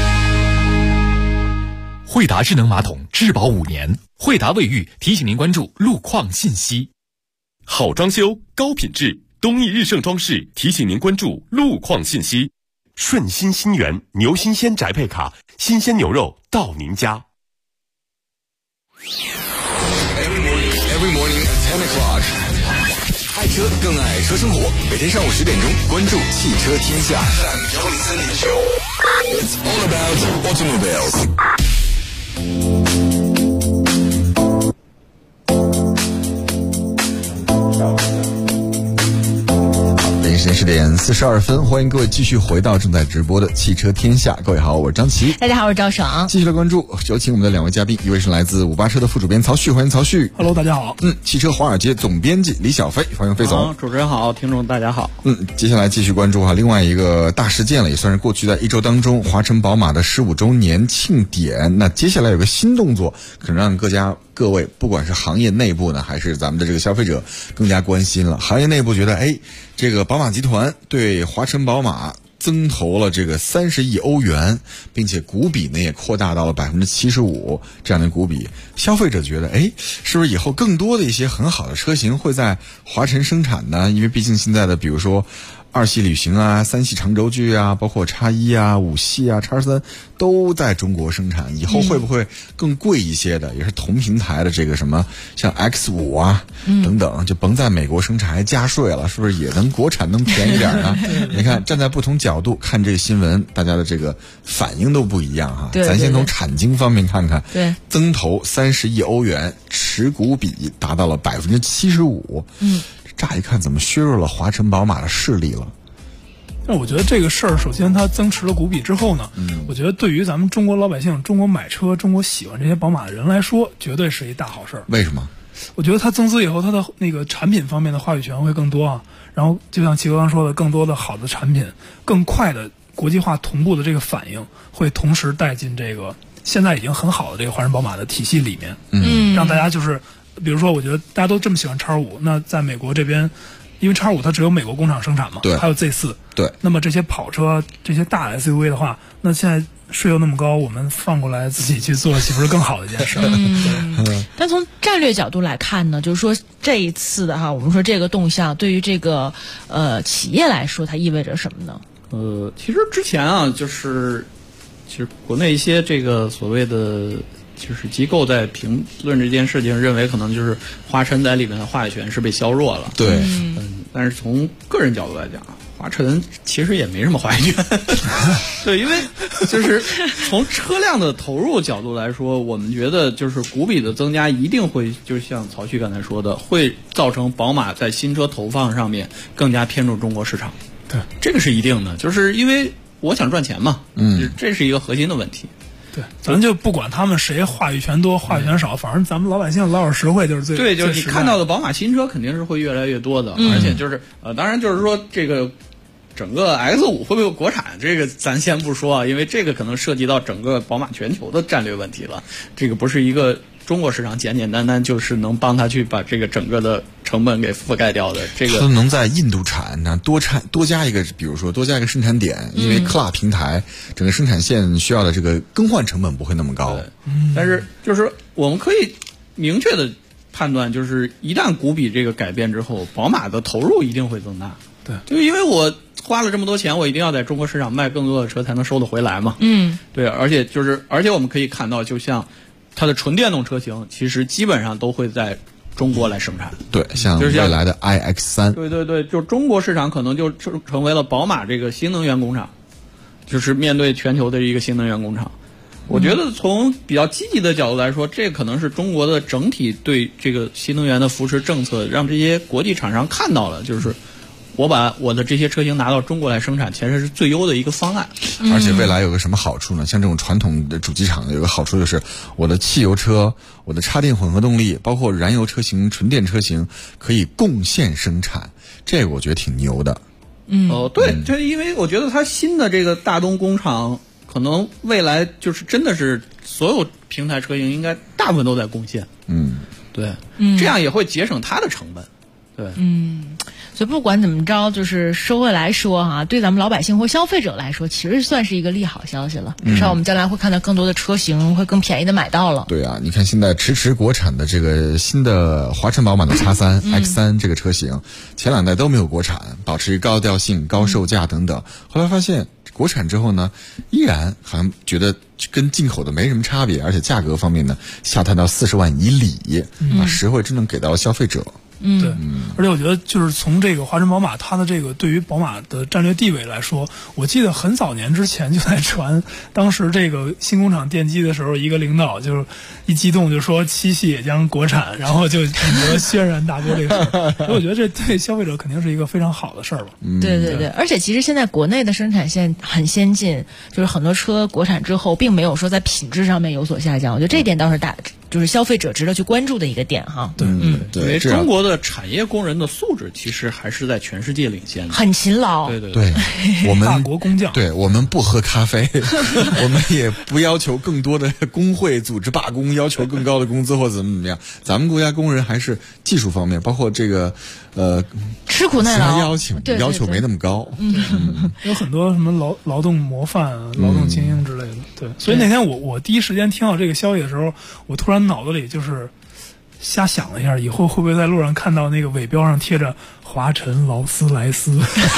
惠达智能马桶质保5年，惠达卫浴提醒您关注路况信息。 好装修高品质，东益日盛装饰提醒您关注路况信息。顺心新源牛新鲜宅配卡，新鲜牛肉到您家。 Every morning at 10 o'clock， 爱车更爱车生活。每天上午10点钟，关注汽车天下。It's all about automobiles。 北京时间10点42分，欢迎各位继续回到正在直播的汽车天下。各位好，我是张琪。 大家好，我是赵爽。 继续来关注，有请我们的2位嘉宾，一位是来自58车的副主编曹旭，欢迎曹旭。 Hello， 大家好。 汽车华尔街总编辑李小飞，欢迎飞总。 主持人好，听众大家好。 接下来继续关注另外一个大事件了，也算是过去在1周当中华晨宝马的15周年庆典。那接下来有个新动作，可能让各位不管是行业内部呢，还是咱们的这个消费者更加关心了。行业内部觉得，这个宝马集团对华晨宝马增投了这个30亿欧元，并且股比呢也扩大到了75%这样的股比。消费者觉得，是不是以后更多的一些很好的车型会在华晨生产呢？因为毕竟现在的比如说 2系旅行啊、3系长轴距啊，包括X1啊、5系啊、X3都在中国生产。以后会不会更贵一些的，也是同平台的这个什么像 X5啊等等，就甭在美国生产还加税了，是不是也能国产能便宜点呢？你看站在不同角度看这个新闻，大家的这个反应都不一样哈。咱先从产经方面看看， 对， 增投30亿欧元，持股比达到了75%。乍一看怎么削弱了华晨宝马的势力了？ 那我觉得这个事儿，首先它增持了股比之后呢，我觉得对于咱们中国老百姓、中国买车、中国喜欢这些宝马的人来说，绝对是一大好事儿。 为什么？ 我觉得它增资以后，它的那个产品方面的话语权会更多啊。然后就像齐哥刚说的，更多的好的产品，更快的国际化同步的这个反应，会同时带进这个现在已经很好的这个华晨宝马的体系里面，让大家就是。比如说，我觉得大家都这么喜欢X5，那在美国这边，因为X5它只有美国工厂生产嘛， 对， 还有Z4， 对。 那么这些跑车、这些大 SUV 的话，那现在税又那么高，我们放过来自己去做，岂不是更好的一件事？ 但从战略角度来看呢，就是说这一次的哈，我们说这个动向对于这个企业来说，它意味着什么呢？ 其实之前啊，就是其实国内一些这个所谓的。就是机构在评论这件事情，认为可能就是华晨在里面的话语权是被削弱了。 对， 但是从个人角度来讲，华晨其实也没什么话语权。对，因为就是从车辆的投入角度来说，我们觉得就是股比的增加一定会，就像曹旭刚才说的，会造成宝马在新车投放上面更加偏重中国市场。 对， 这个是一定的，就是因为我想赚钱嘛。这是一个核心的问题。 对，咱就不管他们谁话语权多话语权少，反正咱们老百姓老有实惠就是最对，就是你看到的宝马新车肯定是会越来越多的，而且就是当然就是说这个整个 X5 会不会有国产，这个咱先不说啊，因为这个可能涉及到整个宝马全球的战略问题了，这个不是一个中国市场简简单单就是能帮他去把这个整个的成本给覆盖掉的。这个他能在印度产，那多加一个，比如说多加一个生产点，因为克拉平台整个生产线需要的这个更换成本不会那么高。 但是就是我们可以明确的判断，就是一旦股比这个改变之后，宝马的投入一定会增大。 对， 就因为我花了这么多钱，我一定要在中国市场卖更多的车才能收得回来嘛。对，而且我们可以看到，就像它的纯电动车型，其实基本上都会在中国来生产。 对，像未来的 iX3。 对，就中国市场可能就成为了宝马这个新能源工厂，就是面对全球的一个新能源工厂。我觉得从比较积极的角度来说，这可能是中国的整体对这个新能源的扶持政策，让这些国际厂商看到了，就是我把我的这些车型拿到中国来生产，其实是最优的一个方案。 而且未来有个什么好处呢？像这种传统的主机厂有个好处，就是我的汽油车、我的插电混合动力，包括燃油车型、纯电车型可以共线生产，这个我觉得挺牛的。 对，就因为我觉得它新的这个大东工厂，可能未来就是真的是所有平台车型应该大部分都在共线。对，这样也会节省它的成本。对， 所以不管怎么着，就是收回来说哈，对咱们老百姓或消费者来说，其实算是一个利好消息了。至少我们将来会看到更多的车型会更便宜的买到了。 对啊，你看现在迟迟国产的这个新的华晨宝马的X3、X3这个车型，前2代都没有国产，保持高调性、高售价等等。后来发现国产之后呢，依然好像觉得跟进口的没什么差别，而且价格方面呢下探到40万以里，实惠真正给到消费者。 对，而且我觉得就是从这个华晨宝马它的这个对于宝马的战略地位来说，我记得很早年之前就在传，当时这个新工厂奠基的时候，一个领导就是一激动就说7系也将国产，然后就很多轩然大波这个事儿。所以我觉得这对消费者肯定是一个非常好的事儿吧。 对，而且其实现在国内的生产线很先进，就是很多车国产之后，并没有说在品质上面有所下降。我觉得这一点倒是就是消费者值得去关注的一个点哈。 对， 因为中国的产业工人的素质其实还是在全世界领先的， 很勤劳。 对，我们大国工匠。 对，我们不喝咖啡，我们也不要求更多的工会组织罢工，要求更高的工资或怎么样。咱们国家工人还是技术方面，包括这个吃苦耐劳要求没那么高。 有很多什么劳动模范啊、劳动精英之类的。对，所以那天我第一时间听到这个消息的时候，我突然脑子里就是瞎想了一下，以后会不会在路上看到那个尾标上贴着华晨劳斯莱斯？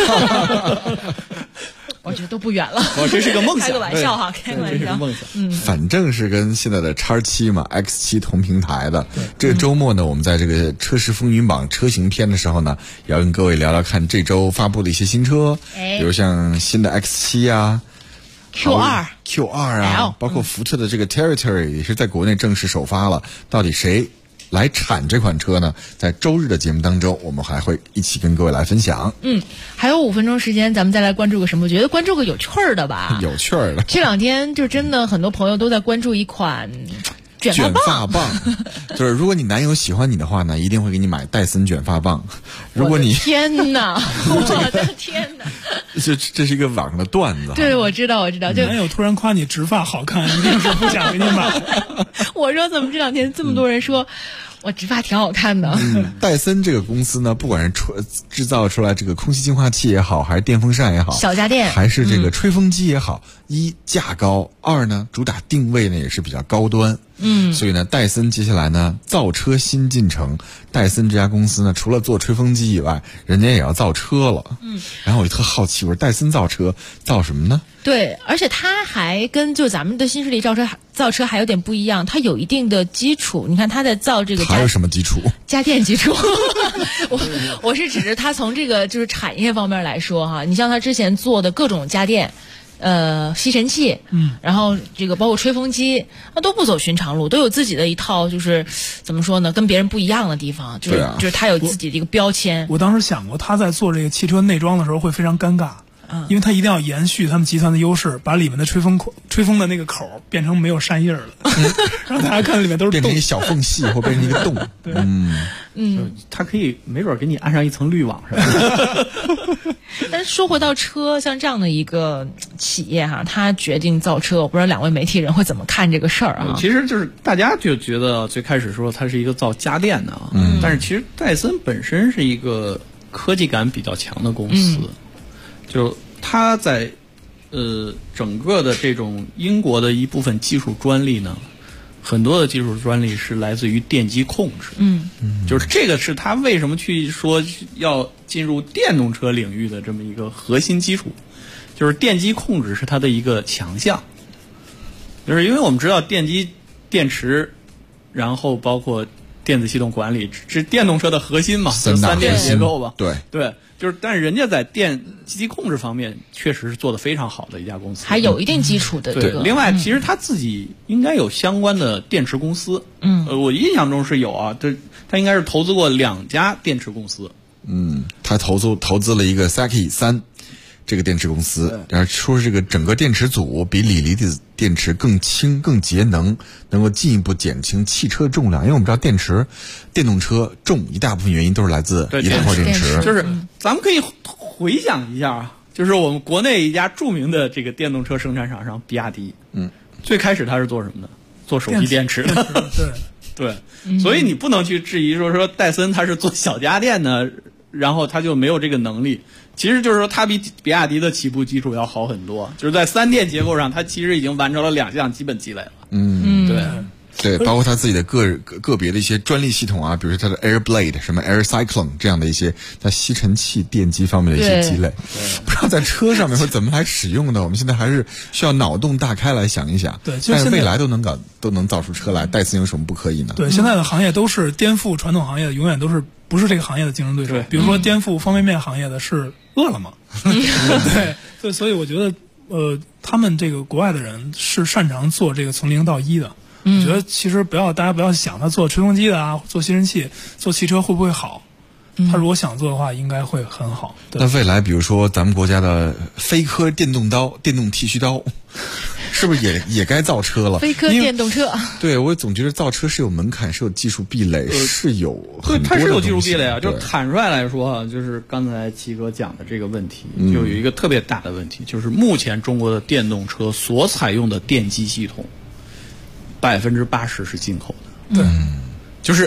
我觉得都不远了。 这是个梦想， 开个玩笑哈，开个玩笑。 这是梦想。 反正是跟现在的X7嘛 X7 同平台的。这个周末呢，我们在这个车市风云榜车型篇的时候呢，也要跟各位聊聊看这周发布的一些新车，比如像新的X7啊。Q2 啊，包括福特的这个 Territory 也是在国内正式首发了。到底谁来产这款车呢？在周日的节目当中，我们还会一起跟各位来分享。 还有5分钟时间，咱们再来关注个什么？我觉得关注个有趣儿的吧。 有趣儿的。 这2天就真的很多朋友都在关注一款卷发棒， 就是如果你男友喜欢你的话呢，一定会给你买戴森卷发棒。如果你天哪，我的天哪！ 这是一个网上的段子。 对，我知道。就男友突然夸你直发好看，一定是不想给你买。 我说怎么这2天这么多人说我直发挺好看的？ 戴森这个公司呢，不管是制造出来这个空气净化器也好，还是电风扇也好， 小家电， 还是这个吹风机也好，一价高，二呢主打定位呢也是比较高端。所以呢，戴森接下来呢造车新进程。戴森这家公司呢，除了做吹风机以外，人家也要造车了。然后我就特好奇，我说戴森造车造什么呢？ 对，而且它还跟就咱们的新势力造车还有点不一样，它有一定的基础。你看它在造这个还有什么基础？ 家电基础。我是指着它从这个就是产业方面来说哈，你像它之前做的各种家电。吸尘器，然后这个包括吹风机，那都不走寻常路，都有自己的一套，就是怎么说呢，跟别人不一样的地方，就是它有自己的一个标签。 我当时想过，他在做这个汽车内装的时候会非常尴尬，因为他一定要延续他们集团的优势，把里面的吹风的那个口变成没有扇叶了，让大家看里面都是变成一小缝隙或变成一个洞。 对， 它可以没准给你安上一层滤网，是吧？ 但是说回到车，像这样的一个企业哈，他决定造车，我不知道2位媒体人会怎么看这个事儿啊？ 其实就是大家就觉得最开始说它是一个造家电的啊，但是其实戴森本身是一个科技感比较强的公司，就它在整个的这种英国的一部分技术专利呢。很多的技术专利是来自于电机控制，就是这个是他为什么去说要进入电动车领域的这么一个核心基础，就是电机控制是它的一个强项，就是因为我们知道电池，然后包括电子系统管理是电动车的核心嘛，就3电结构吧，对。就是但是人家在电机控制方面确实是做得非常好的一家公司， 还有一定基础的。 对，另外其实他自己应该有相关的电池公司，我印象中是有啊，他应该是投资过2家电池公司， 他投资了一个 Saki 3这个电池公司，然后说这个整个电池组比锂离子电池更轻、更节能，能够进一步减轻汽车重量。因为我们知道电动车重一大部分原因都是来自一大块电池。 就是咱们可以回想一下啊，就是我们国内一家著名的这个电动车生产厂商比亚迪，最开始它是做什么的？做手机电池的。对，所以你不能去质疑说戴森它是做小家电的，然后它就没有这个能力。其实就是说，它比比亚迪的起步基础要好很多，就是在3电结构上，它其实已经完成了2项基本积累了。 对，包括它自己的个别的一些专利系统啊，比如说它的 Air Blade、什么 Air Cyclone 这样的一些它吸尘器电机方面的一些积累，不知道在车上面会怎么来使用的。我们现在还是需要脑洞大开来想一想。 对， 但是未来都能造出车来，戴森有什么不可以呢？ 对，现在的行业都是颠覆传统行业的，永远都是不是这个行业的竞争对手。比如说颠覆方便面行业的是饿了么。对，所以我觉得他们这个国外的人是擅长做这个从0到1的。我觉得其实大家不要想他做吹风机的啊，做吸尘器、做汽车会不会好。他如果想做的话，应该会很好。 那未来比如说咱们国家的飞科电动刀、电动剃须刀，是不是也该造车了？ 飞科电动车。 对，我总觉得造车是有门槛，是有技术壁垒，是有很多的东西。 对，它是有技术壁垒啊。就坦率来说啊，就是刚才齐哥讲的这个问题，就有一个特别大的问题，就是目前中国的电动车所采用的电机系统，80%是进口的。 对， 就是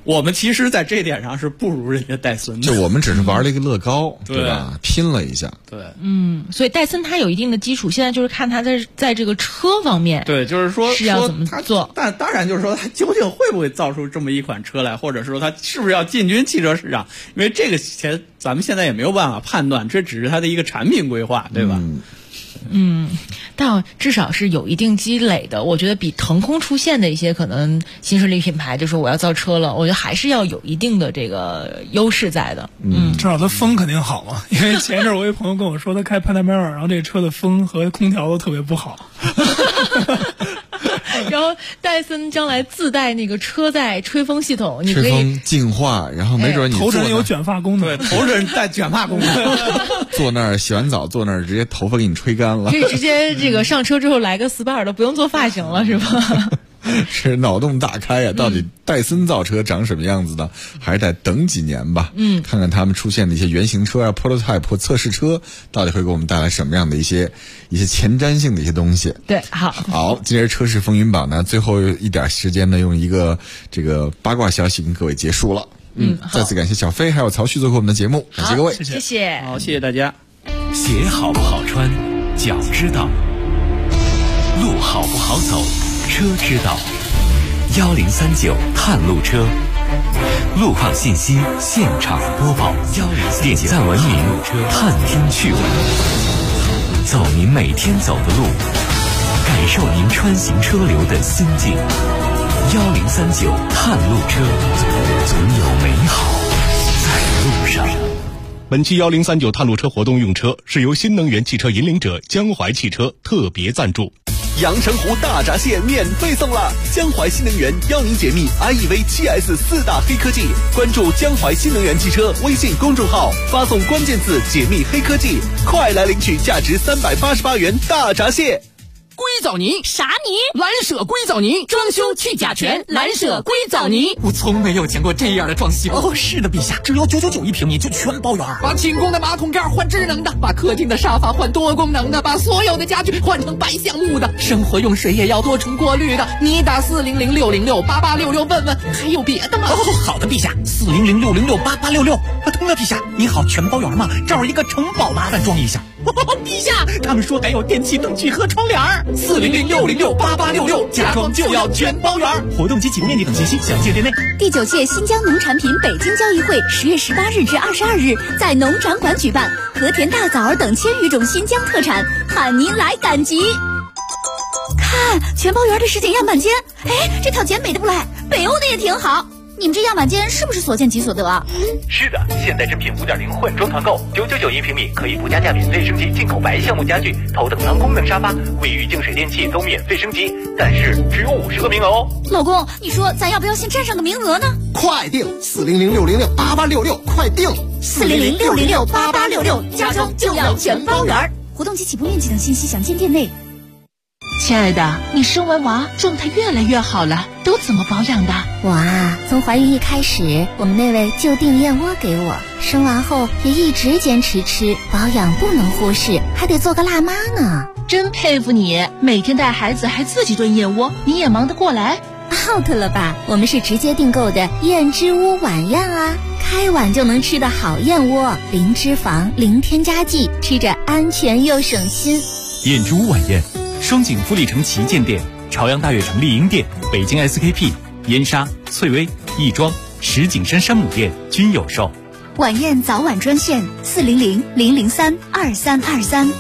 我们其实在这点上是不如人家戴森的， 就我们只是玩了一个乐高，对吧？拼了一下， 对， 所以戴森它有一定的基础，现在就是看它在这个车方面， 对，就是说是要怎么做。 但当然就是说，它究竟会不会造出这么一款车来，或者说它是不是要进军汽车市场？因为这个咱们现在也没有办法判断，这只是它的一个产品规划，对吧？ 但至少是有一定积累的。我觉得比腾空出现的一些可能新势力品牌，就说我要造车了，我觉得还是要有一定的这个优势在的。 至少它风肯定好嘛。因为前一阵我一朋友跟我说，他开潘达梅尔，然后这车的风和空调都特别不好。 然后戴森将来自带那个车载吹风系统，你可以吹风净化，然后没准你头枕有卷发功能， 对，头枕带卷发功能， 坐那儿洗完澡，坐那儿直接头发给你吹干了， 可以直接这个上车之后来个 SPA 都不用做发型了，是吧？ 是脑洞大开呀！到底戴森造车长什么样子呢？还是得等几年吧。看看他们出现的一些原型车啊、prototype 或测试车，到底会给我们带来什么样的一些前瞻性的一些东西。 对，好， 今天车市风云榜呢，最后一点时间呢，用一个这个八卦消息跟各位结束了。再次感谢小飞还有曹旭做客我们的节目，感谢各位， 谢谢， 好，谢谢大家。 鞋好不好穿，脚知道；路好不好走，车知道。1039探路车，路况信息现场播报，点赞文明，探听趣闻，走您每天走的路，感受您穿行车流的心境。1039探路车，总有美好在路上。 本期1039探路车活动用车是由新能源汽车引领者江淮汽车特别赞助。 阳澄湖大闸蟹免费送了！江淮新能源邀您解密 IEV 7S 4大黑科技，关注江淮新能源汽车微信公众号，发送关键字解密黑科技，快来领取价值388元大闸蟹。 硅藻泥啥泥？ 蓝舍硅藻泥，装修去甲醛，蓝舍硅藻泥。我从没有见过这样的装修。 哦，是的，陛下，只要991一平米就全包圆。 把寝宫的马桶盖换智能的，把客厅的沙发换多功能的，把所有的家具换成白橡木的，生活用水也要多重过滤的。你打400-606-8866问问，还有别的吗？ 好的，陛下，400-606-8866。对了，陛下，你好，全包圆吗？这儿有一个城堡，麻烦装一下。陛下，他们说还有电器、灯具和窗帘。400-606-8866，家装就要全包圆。活动及起步面积等信息详见店内。 第9届新疆农产品北京交易会10月18日至22日在农展馆举办，和田大枣等1000余种新疆特产，喊您来赶集。看全包圆的实景样板间，这套简美的不赖，北欧的也挺好。你们这样板间是不是所见即所得啊？ 是的，现在正品5.0混装团购，999一平米，可以不加价免费升级进口白橡木家具、头等舱功能沙发、卫浴净水电器都免费升级，但是只有50个名额哦。 老公，你说咱要不要先占上个名额呢？ 快定400-606-8866，快定 400-606-8866，家装就要全包圆。活动及起步面积等信息详见店内。 亲爱的，你生完娃状态越来越好了，都怎么保养的？ 我啊，从怀孕一开始，我们那位就订燕窝给我，生完后也一直坚持吃，保养不能忽视，还得做个辣妈呢。 真佩服你，每天带孩子还自己炖燕窝，你也忙得过来 ？out 了吧？我们是直接订购的燕之屋晚宴啊，开碗就能吃的好燕窝，零脂肪，零添加剂，吃着安全又省心。 燕之屋晚宴，双井富力城旗舰店、朝阳大悦城丽婴店、北京 SKP、燕莎、翠微、亦庄、石景山山姆店均有售。 晚宴早晚专线400-003-2323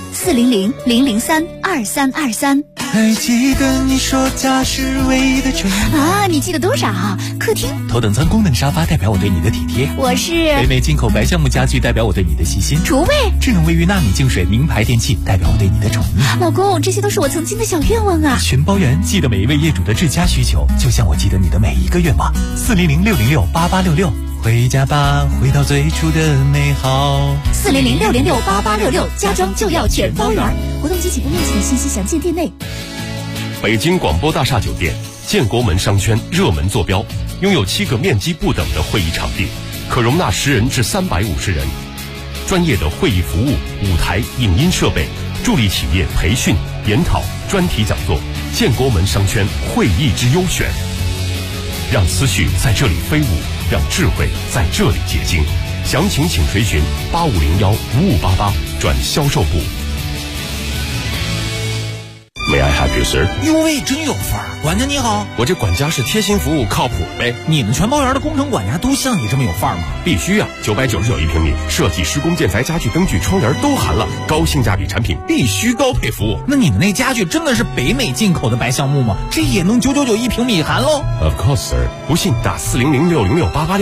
400-003-2323。 还记得你说家是唯一的宠啊？你记得多少？客厅头等舱功能沙发代表我对你的体贴， 我是北美进口白橡木家具代表我对你的细心， 厨卫智能卫浴纳米净水名牌电器代表我对你的宠溺。 老公，这些都是我曾经的小愿望啊！ 全包圆，记得每一位业主的至佳需求，就像我记得你的每一个愿望。400-606-8866，回家吧，回到最初的美好。 400-606-8866，家装就要全包圆。活动及起步面积的信息详见店内。 北京广播大厦酒店建国门商圈热门坐标，拥有7个面积不等的会议场地，可容纳10人至350人。专业的会议服务、舞台、影音设备，助力企业培训、研讨、专题讲座。建国门商圈会议之优选，让思绪在这里飞舞， 让智慧在这里结晶。详情请垂询8501-5588转销售部。May I help you, sir？ 哟喂，真有范儿！管家你好， 我这管家是贴心服务，靠谱呗。 你们全包园的工程管家都像你这么有范儿吗？ 必须啊！999一平米，设计、施工、建材、家具、灯具、窗帘都含了，高性价比产品必须高配服务。 那你们那家具真的是北美进口的白橡木吗？这也能999一平米含喽 ？Of course, sir。不信打400-606-8866。